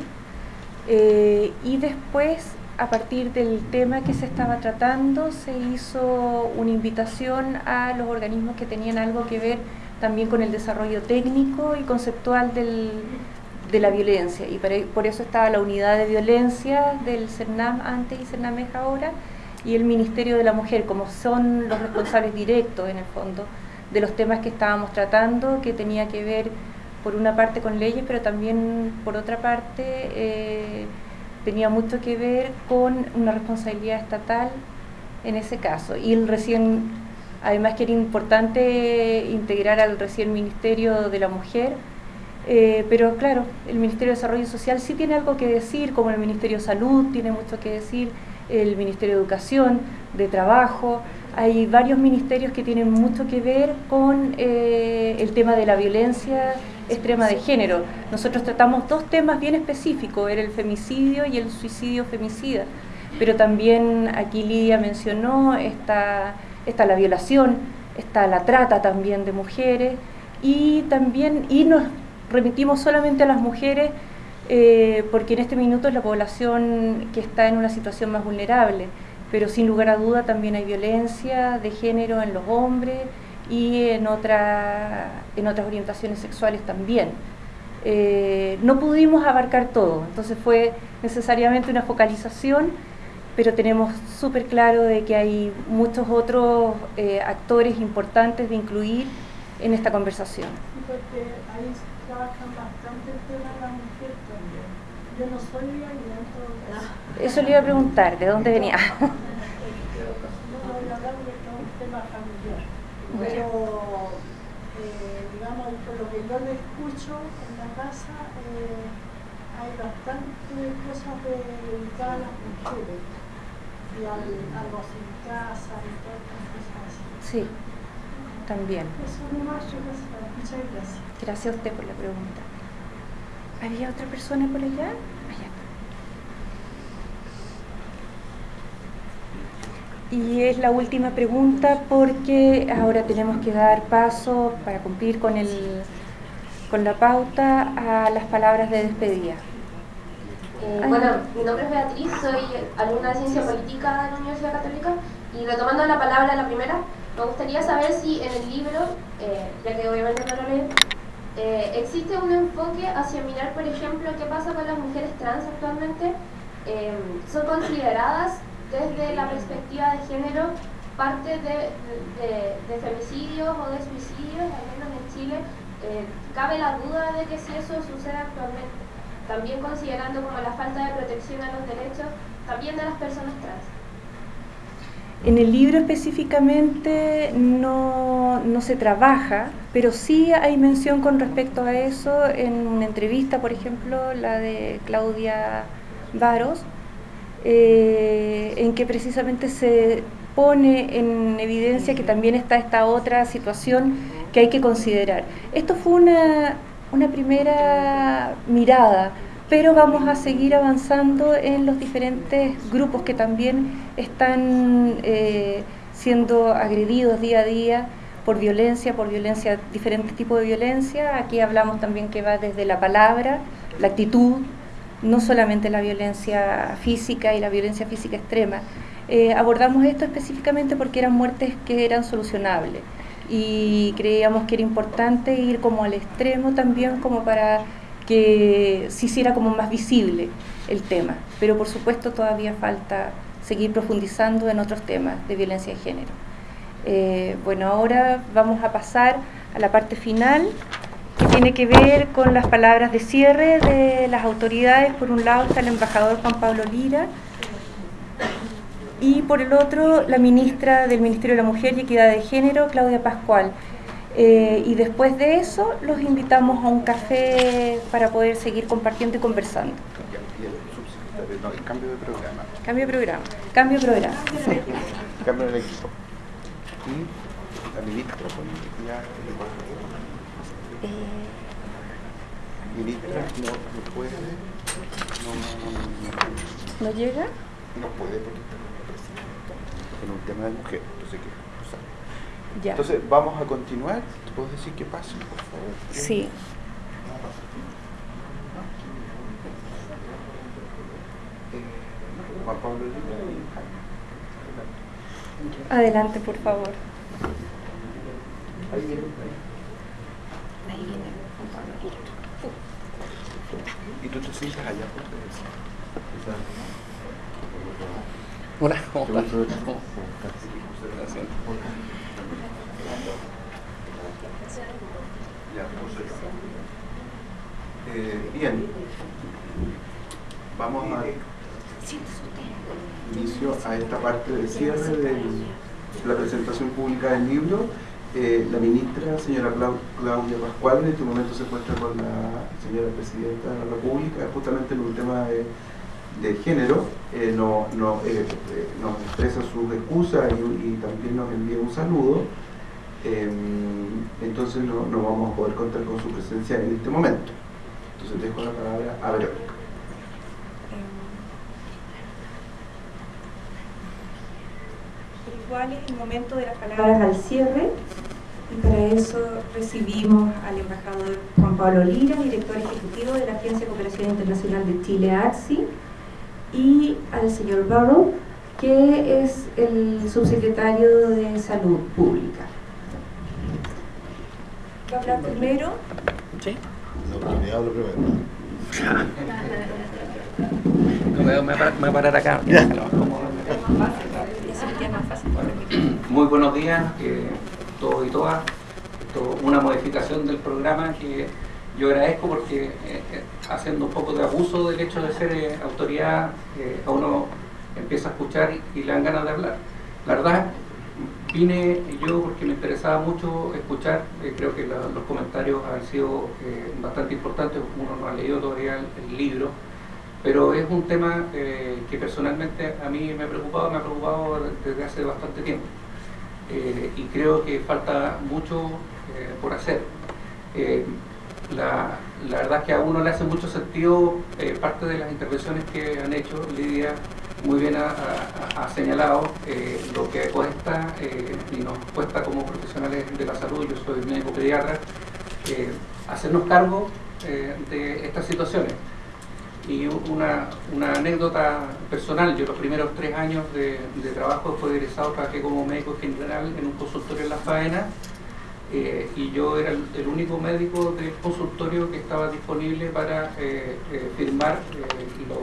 eh, y después, a partir del tema que se estaba tratando, se hizo una invitación a los organismos que tenían algo que ver también con el desarrollo técnico y conceptual del, de la violencia, y para, por eso estaba la unidad de violencia del CERNAM antes y CERNAMEJ ahora, y el Ministerio de la Mujer, como son los responsables directos en el fondo de los temas que estábamos tratando, que tenía que ver por una parte con leyes, pero también por otra parte eh, tenía mucho que ver con una responsabilidad estatal en ese caso. Y el recién, además que era importante integrar al recién Ministerio de la Mujer, eh, pero claro, el Ministerio de Desarrollo Social sí tiene algo que decir, como el Ministerio de Salud tiene mucho que decir, el Ministerio de Educación, de Trabajo. Hay varios ministerios que tienen mucho que ver con eh, el tema de la violencia extrema de género. Nosotros tratamos dos temas bien específicos, era el femicidio y el suicidio femicida, pero también aquí Lidia mencionó, está, está la violación, está la trata también de mujeres, y también y nos remitimos solamente a las mujeres eh, porque en este minuto es la población que está en una situación más vulnerable. Pero sin lugar a duda también hay violencia de género en los hombres y en, otra, en otras orientaciones sexuales también. Eh, no pudimos abarcar todo, entonces fue necesariamente una focalización, pero tenemos súper claro de que hay muchos otros eh, actores importantes de incluir en esta conversación.
Sí, porque ahí trabajan bastante el tema de la mujer también. Yo no soy violenta.
Eso le iba a preguntar, ¿de dónde venía?
No, no voy a hablar porque es un tema familiar. Pero, eh, digamos, por lo que yo le escucho en la casa, eh, hay bastante cosas dedicadas a las mujeres y al, a los en casa y todas estas cosas así.
Sí, también.
Eso no más, muchas gracias.
Gracias a usted por la pregunta. ¿Había otra persona por allá? Allá. Y es la última pregunta porque ahora tenemos que dar paso para cumplir con, el, con la pauta a las palabras de despedida.
Eh, bueno, mi nombre es Beatriz, soy alumna de Ciencia Política de la Universidad Católica y retomando la palabra la primera, me gustaría saber si en el libro, eh, ya que obviamente no lo leí, eh, existe un enfoque hacia mirar, por ejemplo, qué pasa con las mujeres trans actualmente. Eh, ¿Son consideradas desde la perspectiva de género parte de, de, de femicidios o de suicidios, al menos en Chile? Eh, cabe la duda de que si eso sucede actualmente, también considerando como la falta de protección a los derechos también de las personas trans.
En el libro específicamente no, no se trabaja, pero sí hay mención con respecto a eso en una entrevista, por ejemplo, la de Claudia Varos, eh, en que precisamente se pone en evidencia que también está esta otra situación que hay que considerar. Esto fue una, una primera mirada, pero vamos a seguir avanzando en los diferentes grupos que también están eh, siendo agredidos día a día por violencia, por violencia, diferentes tipos de violencia. Aquí hablamos también que va desde la palabra, la actitud, no solamente la violencia física y la violencia física extrema. Eh, abordamos esto específicamente porque eran muertes que eran solucionables y creíamos que era importante ir como al extremo también como para que se hiciera como más visible el tema, pero por supuesto todavía falta seguir profundizando en otros temas de violencia de género. Eh, bueno, ahora vamos a pasar a la parte final, que tiene que ver con las palabras de cierre de las autoridades. Por un lado está el embajador Juan Pablo Lira, y por el otro la ministra del Ministerio de la Mujer y Equidad de Género, Claudia Pascual. Eh, y después de eso los invitamos a un café para poder seguir compartiendo y conversando.
No, el cambio de programa.
Cambio de programa. Cambio de programa.
Cambio del equipo. Y la ministra ya
eh,
ministra no, no puede. No, no, no, no,
¿No llega?
no puede porque está con la presidenta. En un tema de mujer. Entonces, ¿qué pasa?
Ya.
Entonces, vamos a continuar. ¿Te puedo decir qué pasa, por favor?
Sí.
Juan Pablo Lira.
Adelante, por favor.
Ahí viene.
Ahí viene Juan Pablo Lira.
Y tú te sientas allá por eso.
Hola, ¿cómo estás?
Eh, bien, vamos a dar inicio a esta parte de cierre de la presentación pública del libro. Eh, la ministra, señora Clau- Claudia Pascual, en este momento se encuentra con la señora presidenta de la República, justamente en un tema de, de género. Eh, no, no, eh, eh, nos expresa sus excusas y, y también nos envía un saludo. Eh, entonces no, no vamos a poder contar con su presencia en este momento. Entonces dejo la palabra a Verónica.
Igual es el momento de las palabras al cierre, y para eso recibimos al embajador Juan Pablo Lira, director ejecutivo de la Agencia de Cooperación Internacional de Chile, A C S I, y al señor Barrow, que es el subsecretario de Salud Pública. ¿Va a hablar primero?
Sí.
No, yo hablo primero.
No, me, me, me voy a parar acá. Muy buenos días, eh, todos y todas. Esto, una modificación del programa que yo agradezco porque eh, haciendo un poco de abuso del hecho de ser eh, autoridad, eh, a uno empieza a escuchar y, y le dan ganas de hablar. La verdad, vine yo porque me interesaba mucho escuchar, eh, creo que la, los comentarios han sido eh, bastante importantes, uno no ha leído todavía el, el libro, pero es un tema eh, que personalmente a mí me ha preocupado, me ha preocupado desde hace bastante tiempo. Eh, y creo que falta mucho eh, por hacer. Eh, la, la verdad es que a uno le hace mucho sentido eh, parte de las intervenciones que han hecho. Lidia muy bien ha, ha, ha señalado eh, lo que cuesta eh, y nos cuesta como profesionales de la salud, yo soy médico pediatra, eh, hacernos cargo eh, de estas situaciones. Y una, una anécdota personal, yo los primeros tres años de, de trabajo después de egresado trabajé como médico general en un consultorio en La Faena, eh, y yo era el, el único médico del consultorio que estaba disponible para eh, eh, firmar eh, los,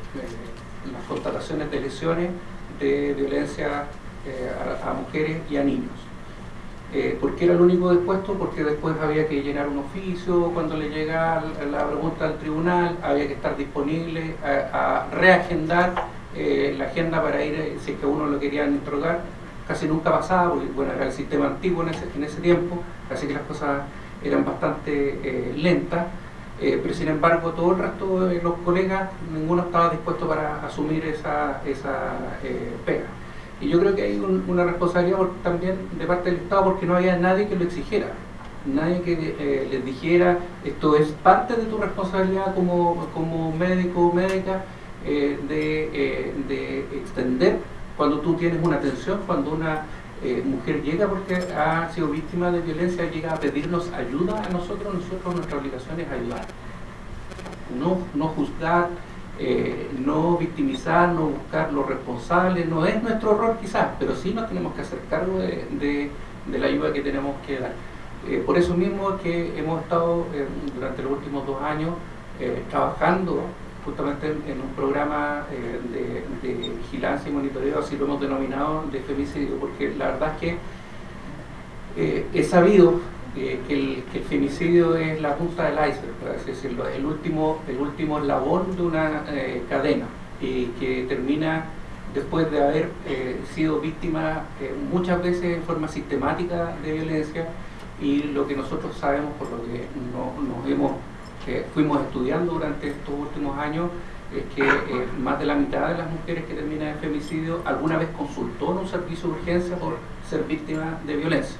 eh, las constataciones de lesiones de violencia eh, a, a mujeres y a niños. Eh, ¿Por qué era el único dispuesto? Porque después había que llenar un oficio, cuando le llega la pregunta al tribunal, había que estar disponible a, a reagendar eh, la agenda para ir, si es que a uno lo querían interrogar. Casi nunca pasaba, porque bueno, era el sistema antiguo en ese, en ese tiempo, así que las cosas eran bastante eh, lentas, eh, pero sin embargo todo el resto de los colegas, ninguno estaba dispuesto para asumir esa, esa eh, pega. Y yo creo que hay un, una responsabilidad por, también de parte del Estado, porque no había nadie que lo exigiera, nadie que eh, les dijera esto es parte de tu responsabilidad como, como médico o médica, eh, de, eh, de extender cuando tú tienes una atención, cuando una eh, mujer llega porque ha sido víctima de violencia, llega a pedirnos ayuda a nosotros, nosotros nuestra obligación es ayudar, no, no juzgar. Eh, no victimizar, no buscar los responsables, no es nuestro rol quizás, pero sí nos tenemos que hacer cargo de, de, de la ayuda que tenemos que dar. Eh, por eso mismo es que hemos estado eh, durante los últimos dos años eh, trabajando justamente en, en un programa eh, de, de vigilancia y monitoreo, así lo hemos denominado, de femicidio, porque la verdad es que Eh, he sabido eh, que, el, que el femicidio es la punta del iceberg, por así decirlo, el último, el último eslabón de una eh, cadena y que termina después de haber eh, sido víctima eh, muchas veces en forma sistemática de violencia. Y lo que nosotros sabemos, por lo que no, nos hemos, eh, fuimos estudiando durante estos últimos años, es que eh, más de la mitad de las mujeres que terminan en femicidio alguna vez consultó en un servicio de urgencia por ser víctima de violencia.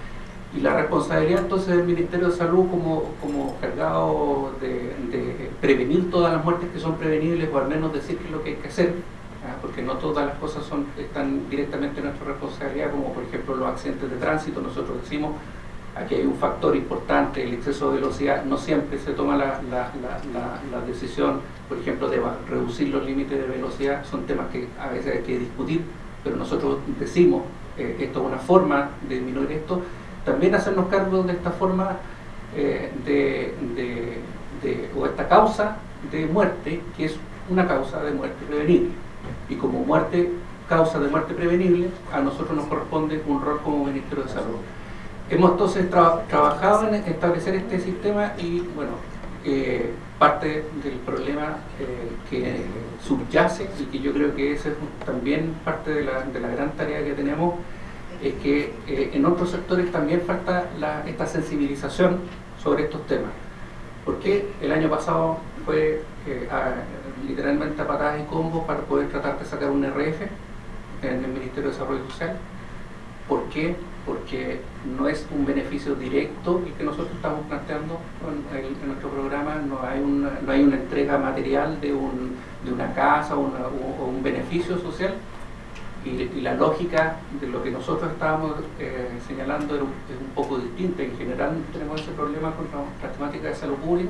Y la responsabilidad entonces del Ministerio de Salud como, como cargado de, de prevenir todas las muertes que son prevenibles, o al menos decir qué es lo que hay que hacer, ¿ah? Porque no todas las cosas son, están directamente en nuestra responsabilidad, como por ejemplo los accidentes de tránsito. Nosotros decimos, aquí hay un factor importante, el exceso de velocidad. No siempre se toma la, la, la, la, la decisión, por ejemplo, de reducir los límites de velocidad. Son temas que a veces hay que discutir, pero nosotros decimos, eh, esto es una forma de disminuir esto. También hacernos cargo de esta forma eh, de, de, de, o esta causa de muerte, que es una causa de muerte prevenible. Y como muerte, causa de muerte prevenible, a nosotros nos corresponde un rol como Ministerio de Salud. Hemos entonces tra trabajado en establecer este sistema y, bueno, eh, parte del problema eh, que subyace, y que yo creo que esa es también parte de la, de la gran tarea que tenemos, es que eh, en otros sectores también falta la, esta sensibilización sobre estos temas. Porque el año pasado fue eh, a, literalmente a patadas y combos para poder tratar de sacar un R F en el Ministerio de Desarrollo Social. ¿Por qué? Porque no es un beneficio directo el que nosotros estamos planteando en, el, en nuestro programa. No hay una, no hay una entrega material de, un, de una casa o, una, o, o un beneficio social. Y, y la lógica de lo que nosotros estábamos eh, señalando era un, es un poco distinta. En general tenemos ese problema con la, la temática de salud pública.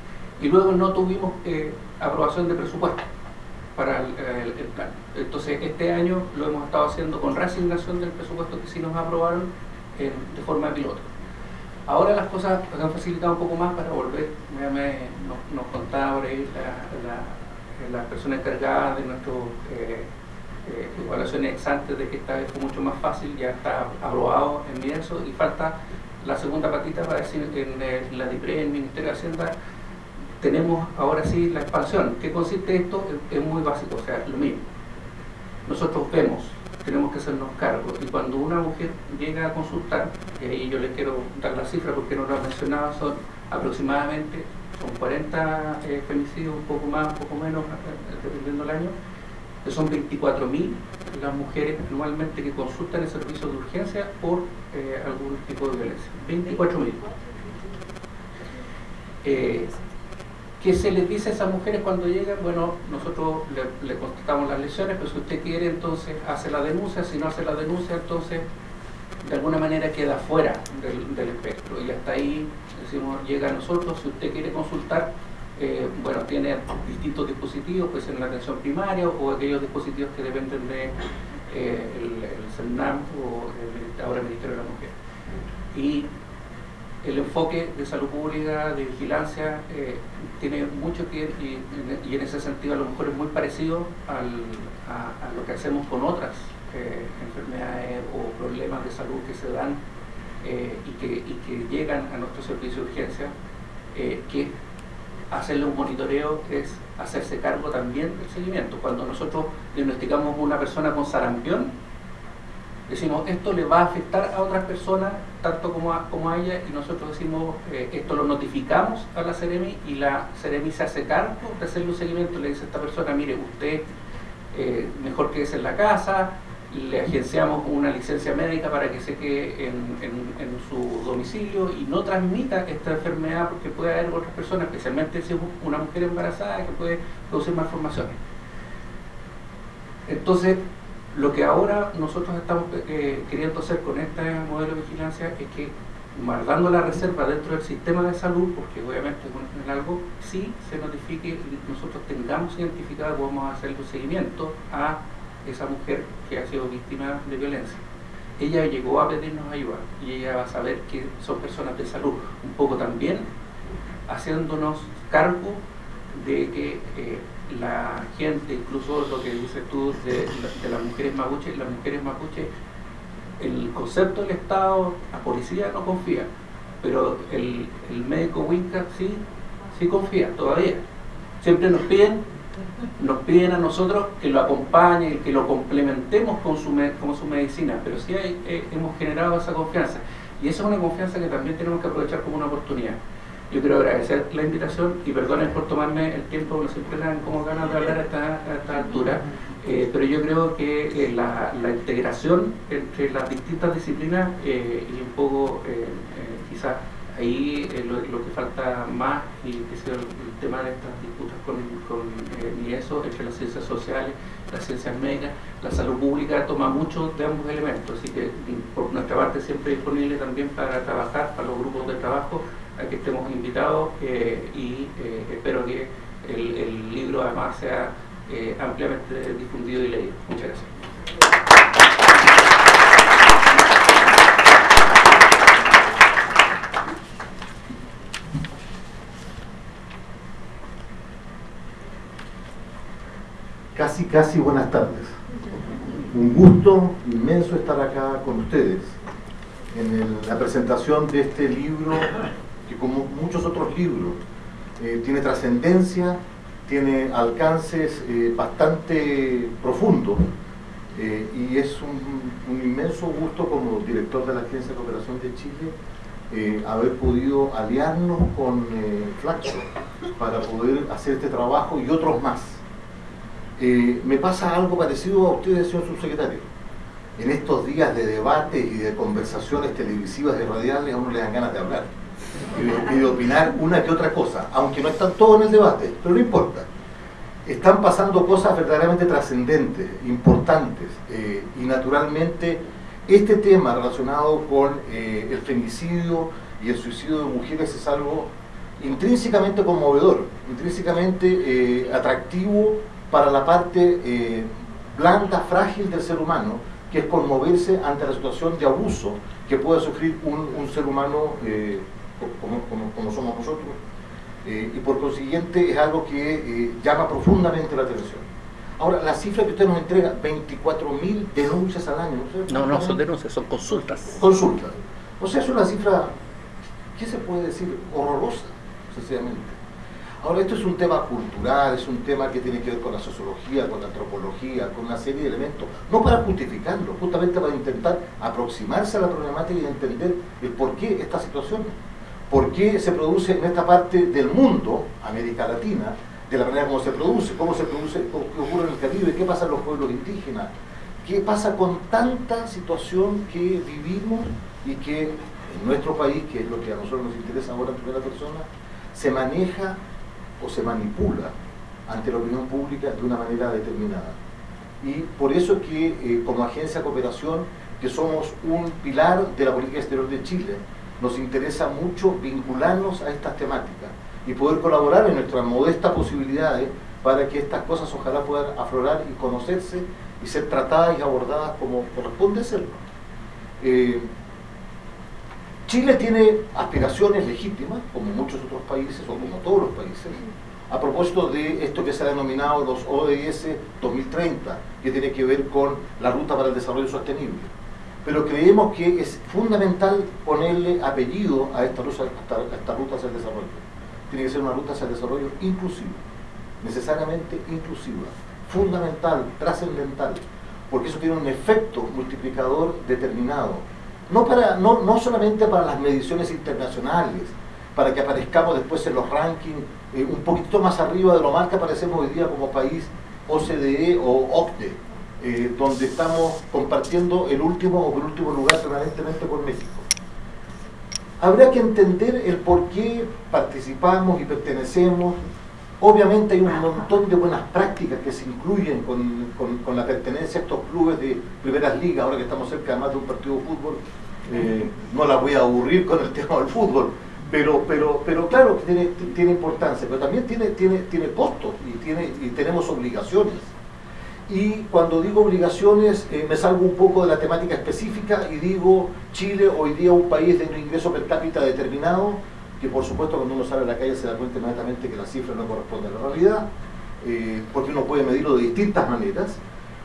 Y luego no tuvimos eh, aprobación de presupuesto para el, el, el plan. Entonces este año lo hemos estado haciendo con reasignación del presupuesto que sí nos aprobaron en, de forma de piloto. Ahora las cosas se han facilitado un poco más para volver. Me, me, nos, nos contaba por ahí la, la, la persona encargada de nuestras eh, eh, evaluaciones ex antes, de que esta vez fue mucho más fácil, ya está aprobado en MIDESO, y falta la segunda patita para decir en, en la DIPRE, en el Ministerio de Hacienda. Tenemos ahora sí la expansión. ¿Qué consiste esto? Es, es muy básico, o sea, lo mismo. Nosotros vemos, tenemos que hacernos cargo, y cuando una mujer llega a consultar, y ahí yo les quiero dar la cifra porque no lo he mencionado, son aproximadamente, son cuarenta eh, femicidios, un poco más, un poco menos, eh, dependiendo del año, que son veinticuatro mil las mujeres anualmente que consultan el servicio de urgencia por eh, algún tipo de violencia. veinticuatro mil. Eh, ¿Qué se les dice a esas mujeres cuando llegan? Bueno, nosotros le, le constatamos las lesiones, pero si usted quiere, entonces hace la denuncia. Si no hace la denuncia, entonces de alguna manera queda fuera del, del espectro. Y hasta ahí, decimos, llega a nosotros. Si usted quiere consultar, eh, bueno, tiene distintos dispositivos, pues en la atención primaria o aquellos dispositivos que dependen de eh, el, el CERNAM o el, ahora el Ministerio de la Mujer. Y el enfoque de salud pública, de vigilancia, eh, tiene mucho que ver, y, y en ese sentido a lo mejor es muy parecido al, a, a lo que hacemos con otras eh, enfermedades o problemas de salud que se dan eh, y, que, y que llegan a nuestro servicio de urgencia, eh, que hacerle un monitoreo es hacerse cargo también del seguimiento. Cuando nosotros diagnosticamos a una persona con sarampión, decimos, esto le va a afectar a otras personas tanto como a, como a ella, y nosotros decimos, eh, esto lo notificamos a la Seremi, y la Seremi se hace cargo de hacerle un seguimiento. Le dice a esta persona, mire, usted eh, mejor quédese en la casa, le agenciamos una licencia médica para que se quede en, en, en su domicilio y no transmita esta enfermedad, porque puede haber otras personas, especialmente si es una mujer embarazada, que puede producir malformaciones. Entonces, lo que ahora nosotros estamos eh, queriendo hacer con este modelo de vigilancia es que, guardando la reserva dentro del sistema de salud, porque obviamente es algo, sí se notifique y nosotros tengamos identificado, podemos hacer un seguimiento a esa mujer que ha sido víctima de violencia. Ella llegó a pedirnos ayuda y ella va a saber que son personas de salud, un poco también haciéndonos cargo de que eh, la gente, incluso lo que dices tú de, de las mujeres mapuches, las mujeres mapuches el concepto del Estado, la policía no confía, pero el, el médico Wincar sí, sí confía todavía. Siempre nos piden, nos piden a nosotros que lo acompañen, que lo complementemos con su, con su medicina, pero sí hay, eh, hemos generado esa confianza. Y esa es una confianza que también tenemos que aprovechar como una oportunidad. Yo quiero agradecer la invitación y perdonen por tomarme el tiempo, porque siempre dan como ganas de hablar a esta, a esta altura, eh, pero yo creo que eh, la, la integración entre las distintas disciplinas eh, y un poco, eh, eh, quizás ahí eh, lo, lo que falta más, y que sea el, el tema de estas disputas con, con eh, y eso, entre las ciencias sociales, las ciencias médicas, la salud pública toma mucho de ambos elementos, así que por nuestra parte siempre disponible también para trabajar, para los grupos de trabajo, a que estemos invitados eh, y eh, espero que el, el libro además sea eh, ampliamente difundido y leído. Muchas gracias.
Casi, casi buenas tardes. Un gusto inmenso estar acá con ustedes en el, la presentación de este libro que, como muchos otros libros, eh, tiene trascendencia, tiene alcances eh, bastante profundos eh, y es un, un inmenso gusto como director de la Agencia de Cooperación de Chile eh, haber podido aliarnos con eh, Flaxo para poder hacer este trabajo y otros más. Eh, me pasa algo parecido a ustedes, señor subsecretario. En estos días de debate y de conversaciones televisivas y radiales a uno le dan ganas de hablar y de, y de opinar una que otra cosa, aunque no están todos en el debate, pero no importa. Están pasando cosas verdaderamente trascendentes, importantes, eh, y naturalmente este tema relacionado con eh, el femicidio y el suicidio de mujeres es algo intrínsecamente conmovedor, intrínsecamente eh, atractivo para la parte eh, blanda, frágil del ser humano, que es conmoverse ante la situación de abuso que puede sufrir un, un ser humano eh, como, como, como somos nosotros, eh, y por consiguiente es algo que eh, llama profundamente la atención. Ahora, la cifra que usted nos entrega, veinticuatro mil denuncias al año, ¿no sé?
No, no son denuncias, son consultas.
Consultas. O sea, es una cifra, ¿qué se puede decir? Horrorosa, sencillamente. Ahora, esto es un tema cultural, es un tema que tiene que ver con la sociología, con la antropología, con una serie de elementos, no para justificarlo, justamente para intentar aproximarse a la problemática y entender el por qué esta situación, por qué se produce en esta parte del mundo, América Latina, de la manera como se produce, cómo se produce, qué ocurre en el Caribe, qué pasa en los pueblos indígenas, qué pasa con tanta situación que vivimos y que en nuestro país, que es lo que a nosotros nos interesa ahora en primera persona, se maneja o se manipula ante la opinión pública de una manera determinada. Y por eso que eh, como agencia de cooperación, que somos un pilar de la política exterior de Chile, nos interesa mucho vincularnos a estas temáticas y poder colaborar en nuestras modestas posibilidades para que estas cosas ojalá puedan aflorar y conocerse y ser tratadas y abordadas como corresponde serlo. Eh, Chile tiene aspiraciones legítimas, como muchos otros países, o como todos los países, a propósito de esto que se ha denominado los O D S dos mil treinta, que tiene que ver con la Ruta para el Desarrollo Sostenible. Pero creemos que es fundamental ponerle apellido a esta ruta, a esta ruta hacia el desarrollo. Tiene que ser una ruta hacia el desarrollo inclusiva, necesariamente inclusiva, fundamental, trascendental, porque eso tiene un efecto multiplicador determinado. No, para, no, no solamente para las mediciones internacionales, para que aparezcamos después en los rankings eh, un poquito más arriba de lo mal que aparecemos hoy día como país O C D E o O C D E, eh, donde estamos compartiendo el último o el último lugar permanentemente con México. Habría que entender el por qué participamos y pertenecemos. Obviamente hay un montón de buenas prácticas que se incluyen con, con, con la pertenencia a estos clubes de primeras ligas, ahora que estamos cerca además de un partido de fútbol. Eh, no la voy a aburrir con el tema del fútbol, pero, pero, pero claro que tiene, tiene importancia, pero también tiene, tiene, tiene costos y, tiene, y tenemos obligaciones. Y cuando digo obligaciones, eh, me salgo un poco de la temática específica y digo, Chile hoy día es un país de un ingreso per cápita determinado, que por supuesto cuando uno sale a la calle se da cuenta inmediatamente que la cifra no corresponde a la realidad, eh, porque uno puede medirlo de distintas maneras,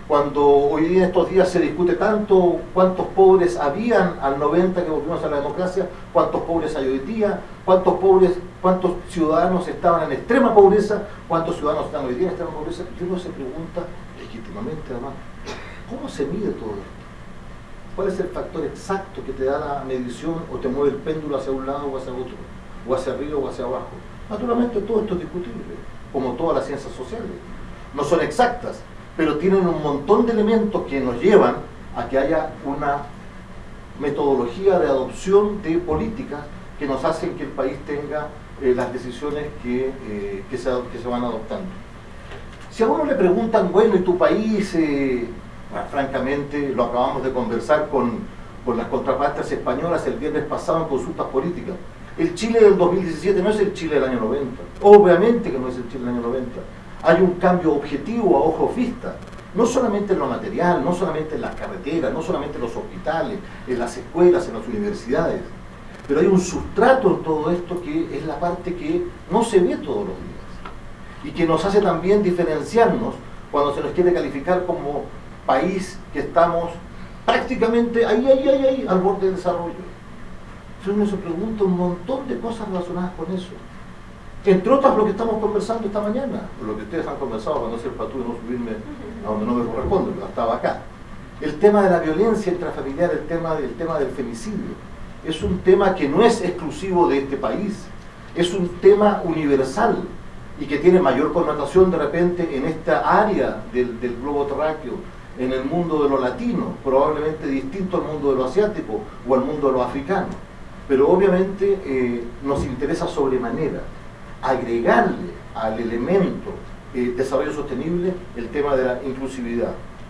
cuando hoy día en estos días se discute tanto cuántos pobres habían al noventa que volvimos a la democracia, cuántos pobres hay hoy día, cuántos pobres, cuántos ciudadanos estaban en extrema pobreza, cuántos ciudadanos están hoy día en extrema pobreza, y uno se pregunta legítimamente además, ¿cómo se mide todo esto? ¿Cuál es el factor exacto que te da la medición o te mueve el péndulo hacia un lado o hacia otro, o hacia arriba o hacia abajo? Naturalmente todo esto es discutible, como todas las ciencias sociales. No son exactas, pero tienen un montón de elementos que nos llevan a que haya una metodología de adopción de políticas que nos hacen que el país tenga eh, las decisiones que, eh, que, se, que se van adoptando. Si a uno le preguntan, bueno, ¿y tu país? Eh, bueno, francamente, lo acabamos de conversar con, con las contrapartes españolas el viernes pasado en consultas políticas. El Chile del dos mil diecisiete no es el Chile del año noventa. Obviamente que no es el Chile del año noventa. Hay un cambio objetivo a ojos vista. No solamente en lo material, no solamente en las carreteras, no solamente en los hospitales, en las escuelas, en las universidades. Pero hay un sustrato en todo esto que es la parte que no se ve todos los días. Y que nos hace también diferenciarnos cuando se nos quiere calificar como país que estamos prácticamente ahí, ahí, ahí, ahí, al borde del desarrollo. Entonces uno se pregunta un montón de cosas relacionadas con eso. Entre otras lo que estamos conversando esta mañana, lo que ustedes han conversado para no ser patú y no subirme a donde no me corresponde, porque estaba acá. El tema de la violencia intrafamiliar, el tema, el tema del femicidio, es un tema que no es exclusivo de este país, es un tema universal y que tiene mayor connotación de repente en esta área del, del globo terráqueo, en el mundo de lo latino, probablemente distinto al mundo de lo asiático o al mundo de lo africano. Pero obviamente eh, nos interesa sobremanera agregarle al elemento eh, desarrollo sostenible el tema de la inclusividad.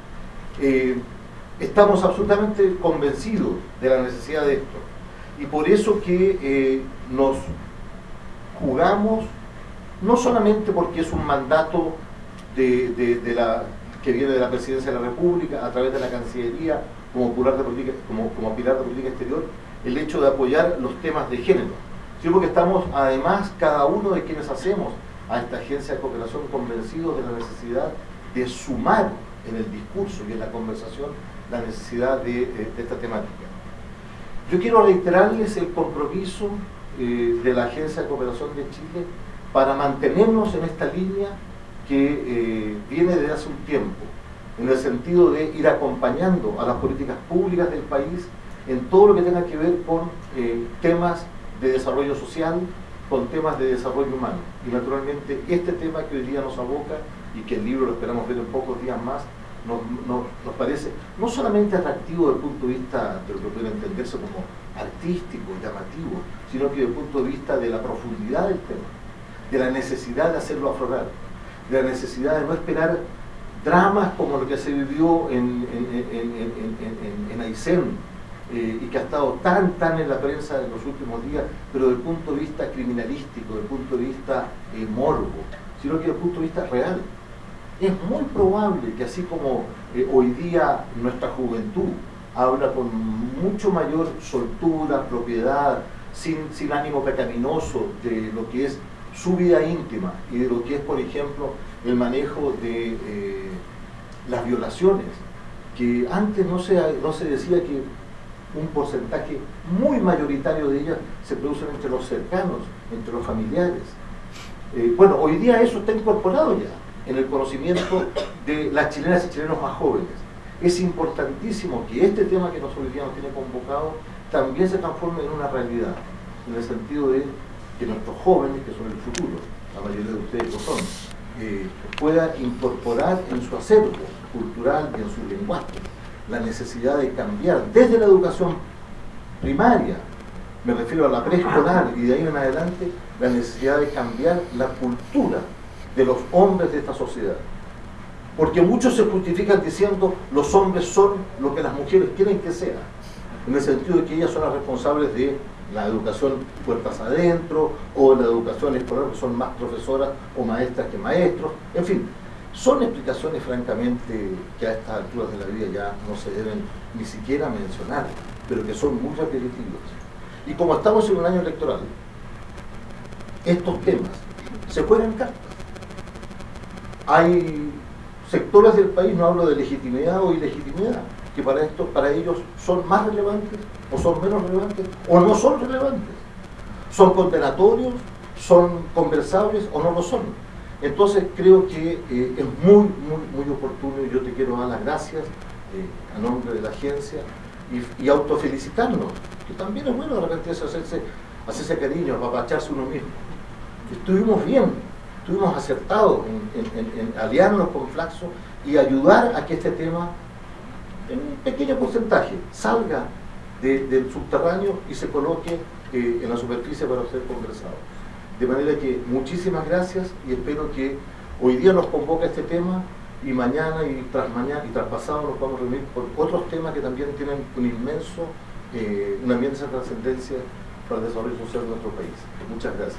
Eh, estamos absolutamente convencidos de la necesidad de esto y por eso que eh, nos jugamos, no solamente porque es un mandato de, de, de la, que viene de la Presidencia de la República a través de la Cancillería como pilar de política, como, como pilar de política exterior, el hecho de apoyar los temas de género, sino porque estamos además cada uno de quienes hacemos a esta agencia de cooperación convencidos de la necesidad de sumar en el discurso y en la conversación la necesidad de, de, de esta temática. Yo quiero reiterarles el compromiso eh, de la Agencia de Cooperación de Chile para mantenernos en esta línea que eh, viene desde hace un tiempo, en el sentido de ir acompañando a las políticas públicas del país en todo lo que tenga que ver con eh, temas de desarrollo social, con temas de desarrollo humano. Y naturalmente este tema que hoy día nos aboca y que el libro lo esperamos ver en pocos días más, nos, nos, nos parece no solamente atractivo desde el punto de vista de lo que puede entenderse como artístico, llamativo, sino que desde el punto de vista de la profundidad del tema, de la necesidad de hacerlo aflorar, de la necesidad de no esperar dramas como lo que se vivió en, en, en, en, en, en, en Aysén, Eh, y que ha estado tan, tan en la prensa en los últimos días, pero desde el punto de vista criminalístico, desde el punto de vista eh, morbo, sino que desde el punto de vista real. Es muy probable que así como eh, hoy día nuestra juventud habla con mucho mayor soltura, propiedad, sin, sin ánimo pecaminoso de lo que es su vida íntima y de lo que es, por ejemplo, el manejo de eh, las violaciones, que antes no se, no se decía que un porcentaje muy mayoritario de ellas se producen entre los cercanos, entre los familiares. Eh, bueno, hoy día eso está incorporado ya en el conocimiento de las chilenas y chilenos más jóvenes. Es importantísimo que este tema que nosotros hoy día nos tiene convocado también se transforme en una realidad, en el sentido de que nuestros jóvenes, que son el futuro, la mayoría de ustedes lo son, eh, puedan incorporar en su acervo cultural y en su lenguaje la necesidad de cambiar desde la educación primaria, me refiero a la preescolar y de ahí en adelante, la necesidad de cambiar la cultura de los hombres de esta sociedad. Porque muchos se justifican diciendo los hombres son lo que las mujeres quieren que sean, en el sentido de que ellas son las responsables de la educación puertas adentro o la educación escolar, que son más profesoras o maestras que maestros, en fin. Son explicaciones francamente que a estas alturas de la vida ya no se deben ni siquiera mencionar, pero que son muy repetitivas. Y como estamos en un año electoral, estos temas se juegan cartas. Hay sectores del país, no hablo de legitimidad o ilegitimidad, que para esto, para ellos son más relevantes o son menos relevantes o no son relevantes. Son condenatorios, son conversables o no lo son. Entonces creo que eh, es muy, muy, muy oportuno, y yo te quiero dar las gracias eh, a nombre de la agencia y, y autofelicitarnos, que también es bueno de repente eso, hacerse, hacerse cariño, apapacharse uno mismo. Estuvimos bien, estuvimos acertados en, en, en, en aliarnos con Flaxo y ayudar a que este tema, en un pequeño porcentaje, salga de, del subterráneo y se coloque eh, en la superficie para ser conversado. De manera que muchísimas gracias y espero que hoy día nos convoca este tema y mañana y tras mañana y tras pasado nos vamos a reunir por otros temas que también tienen un inmenso, eh, una inmensa trascendencia para el desarrollo social de nuestro país. Muchas gracias.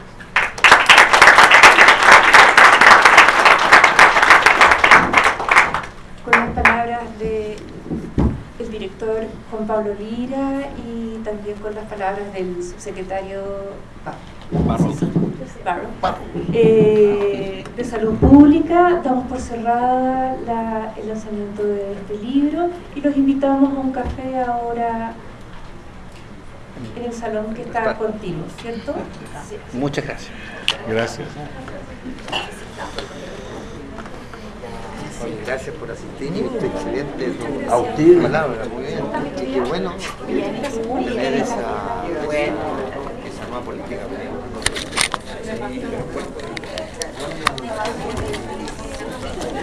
Con las palabras del director Juan Pablo Lira y también con las palabras del subsecretario Barro, Barro. Eh, de Salud Pública, damos por cerrada la, el lanzamiento de este libro y los invitamos a un café ahora en el salón que está contigo, ¿cierto? Sí.
Muchas gracias.
Gracias.
Gracias por asistir. Excelente tu autismo, palabra, muy bien. Y qué bueno tener esa, esa nueva política. Sí,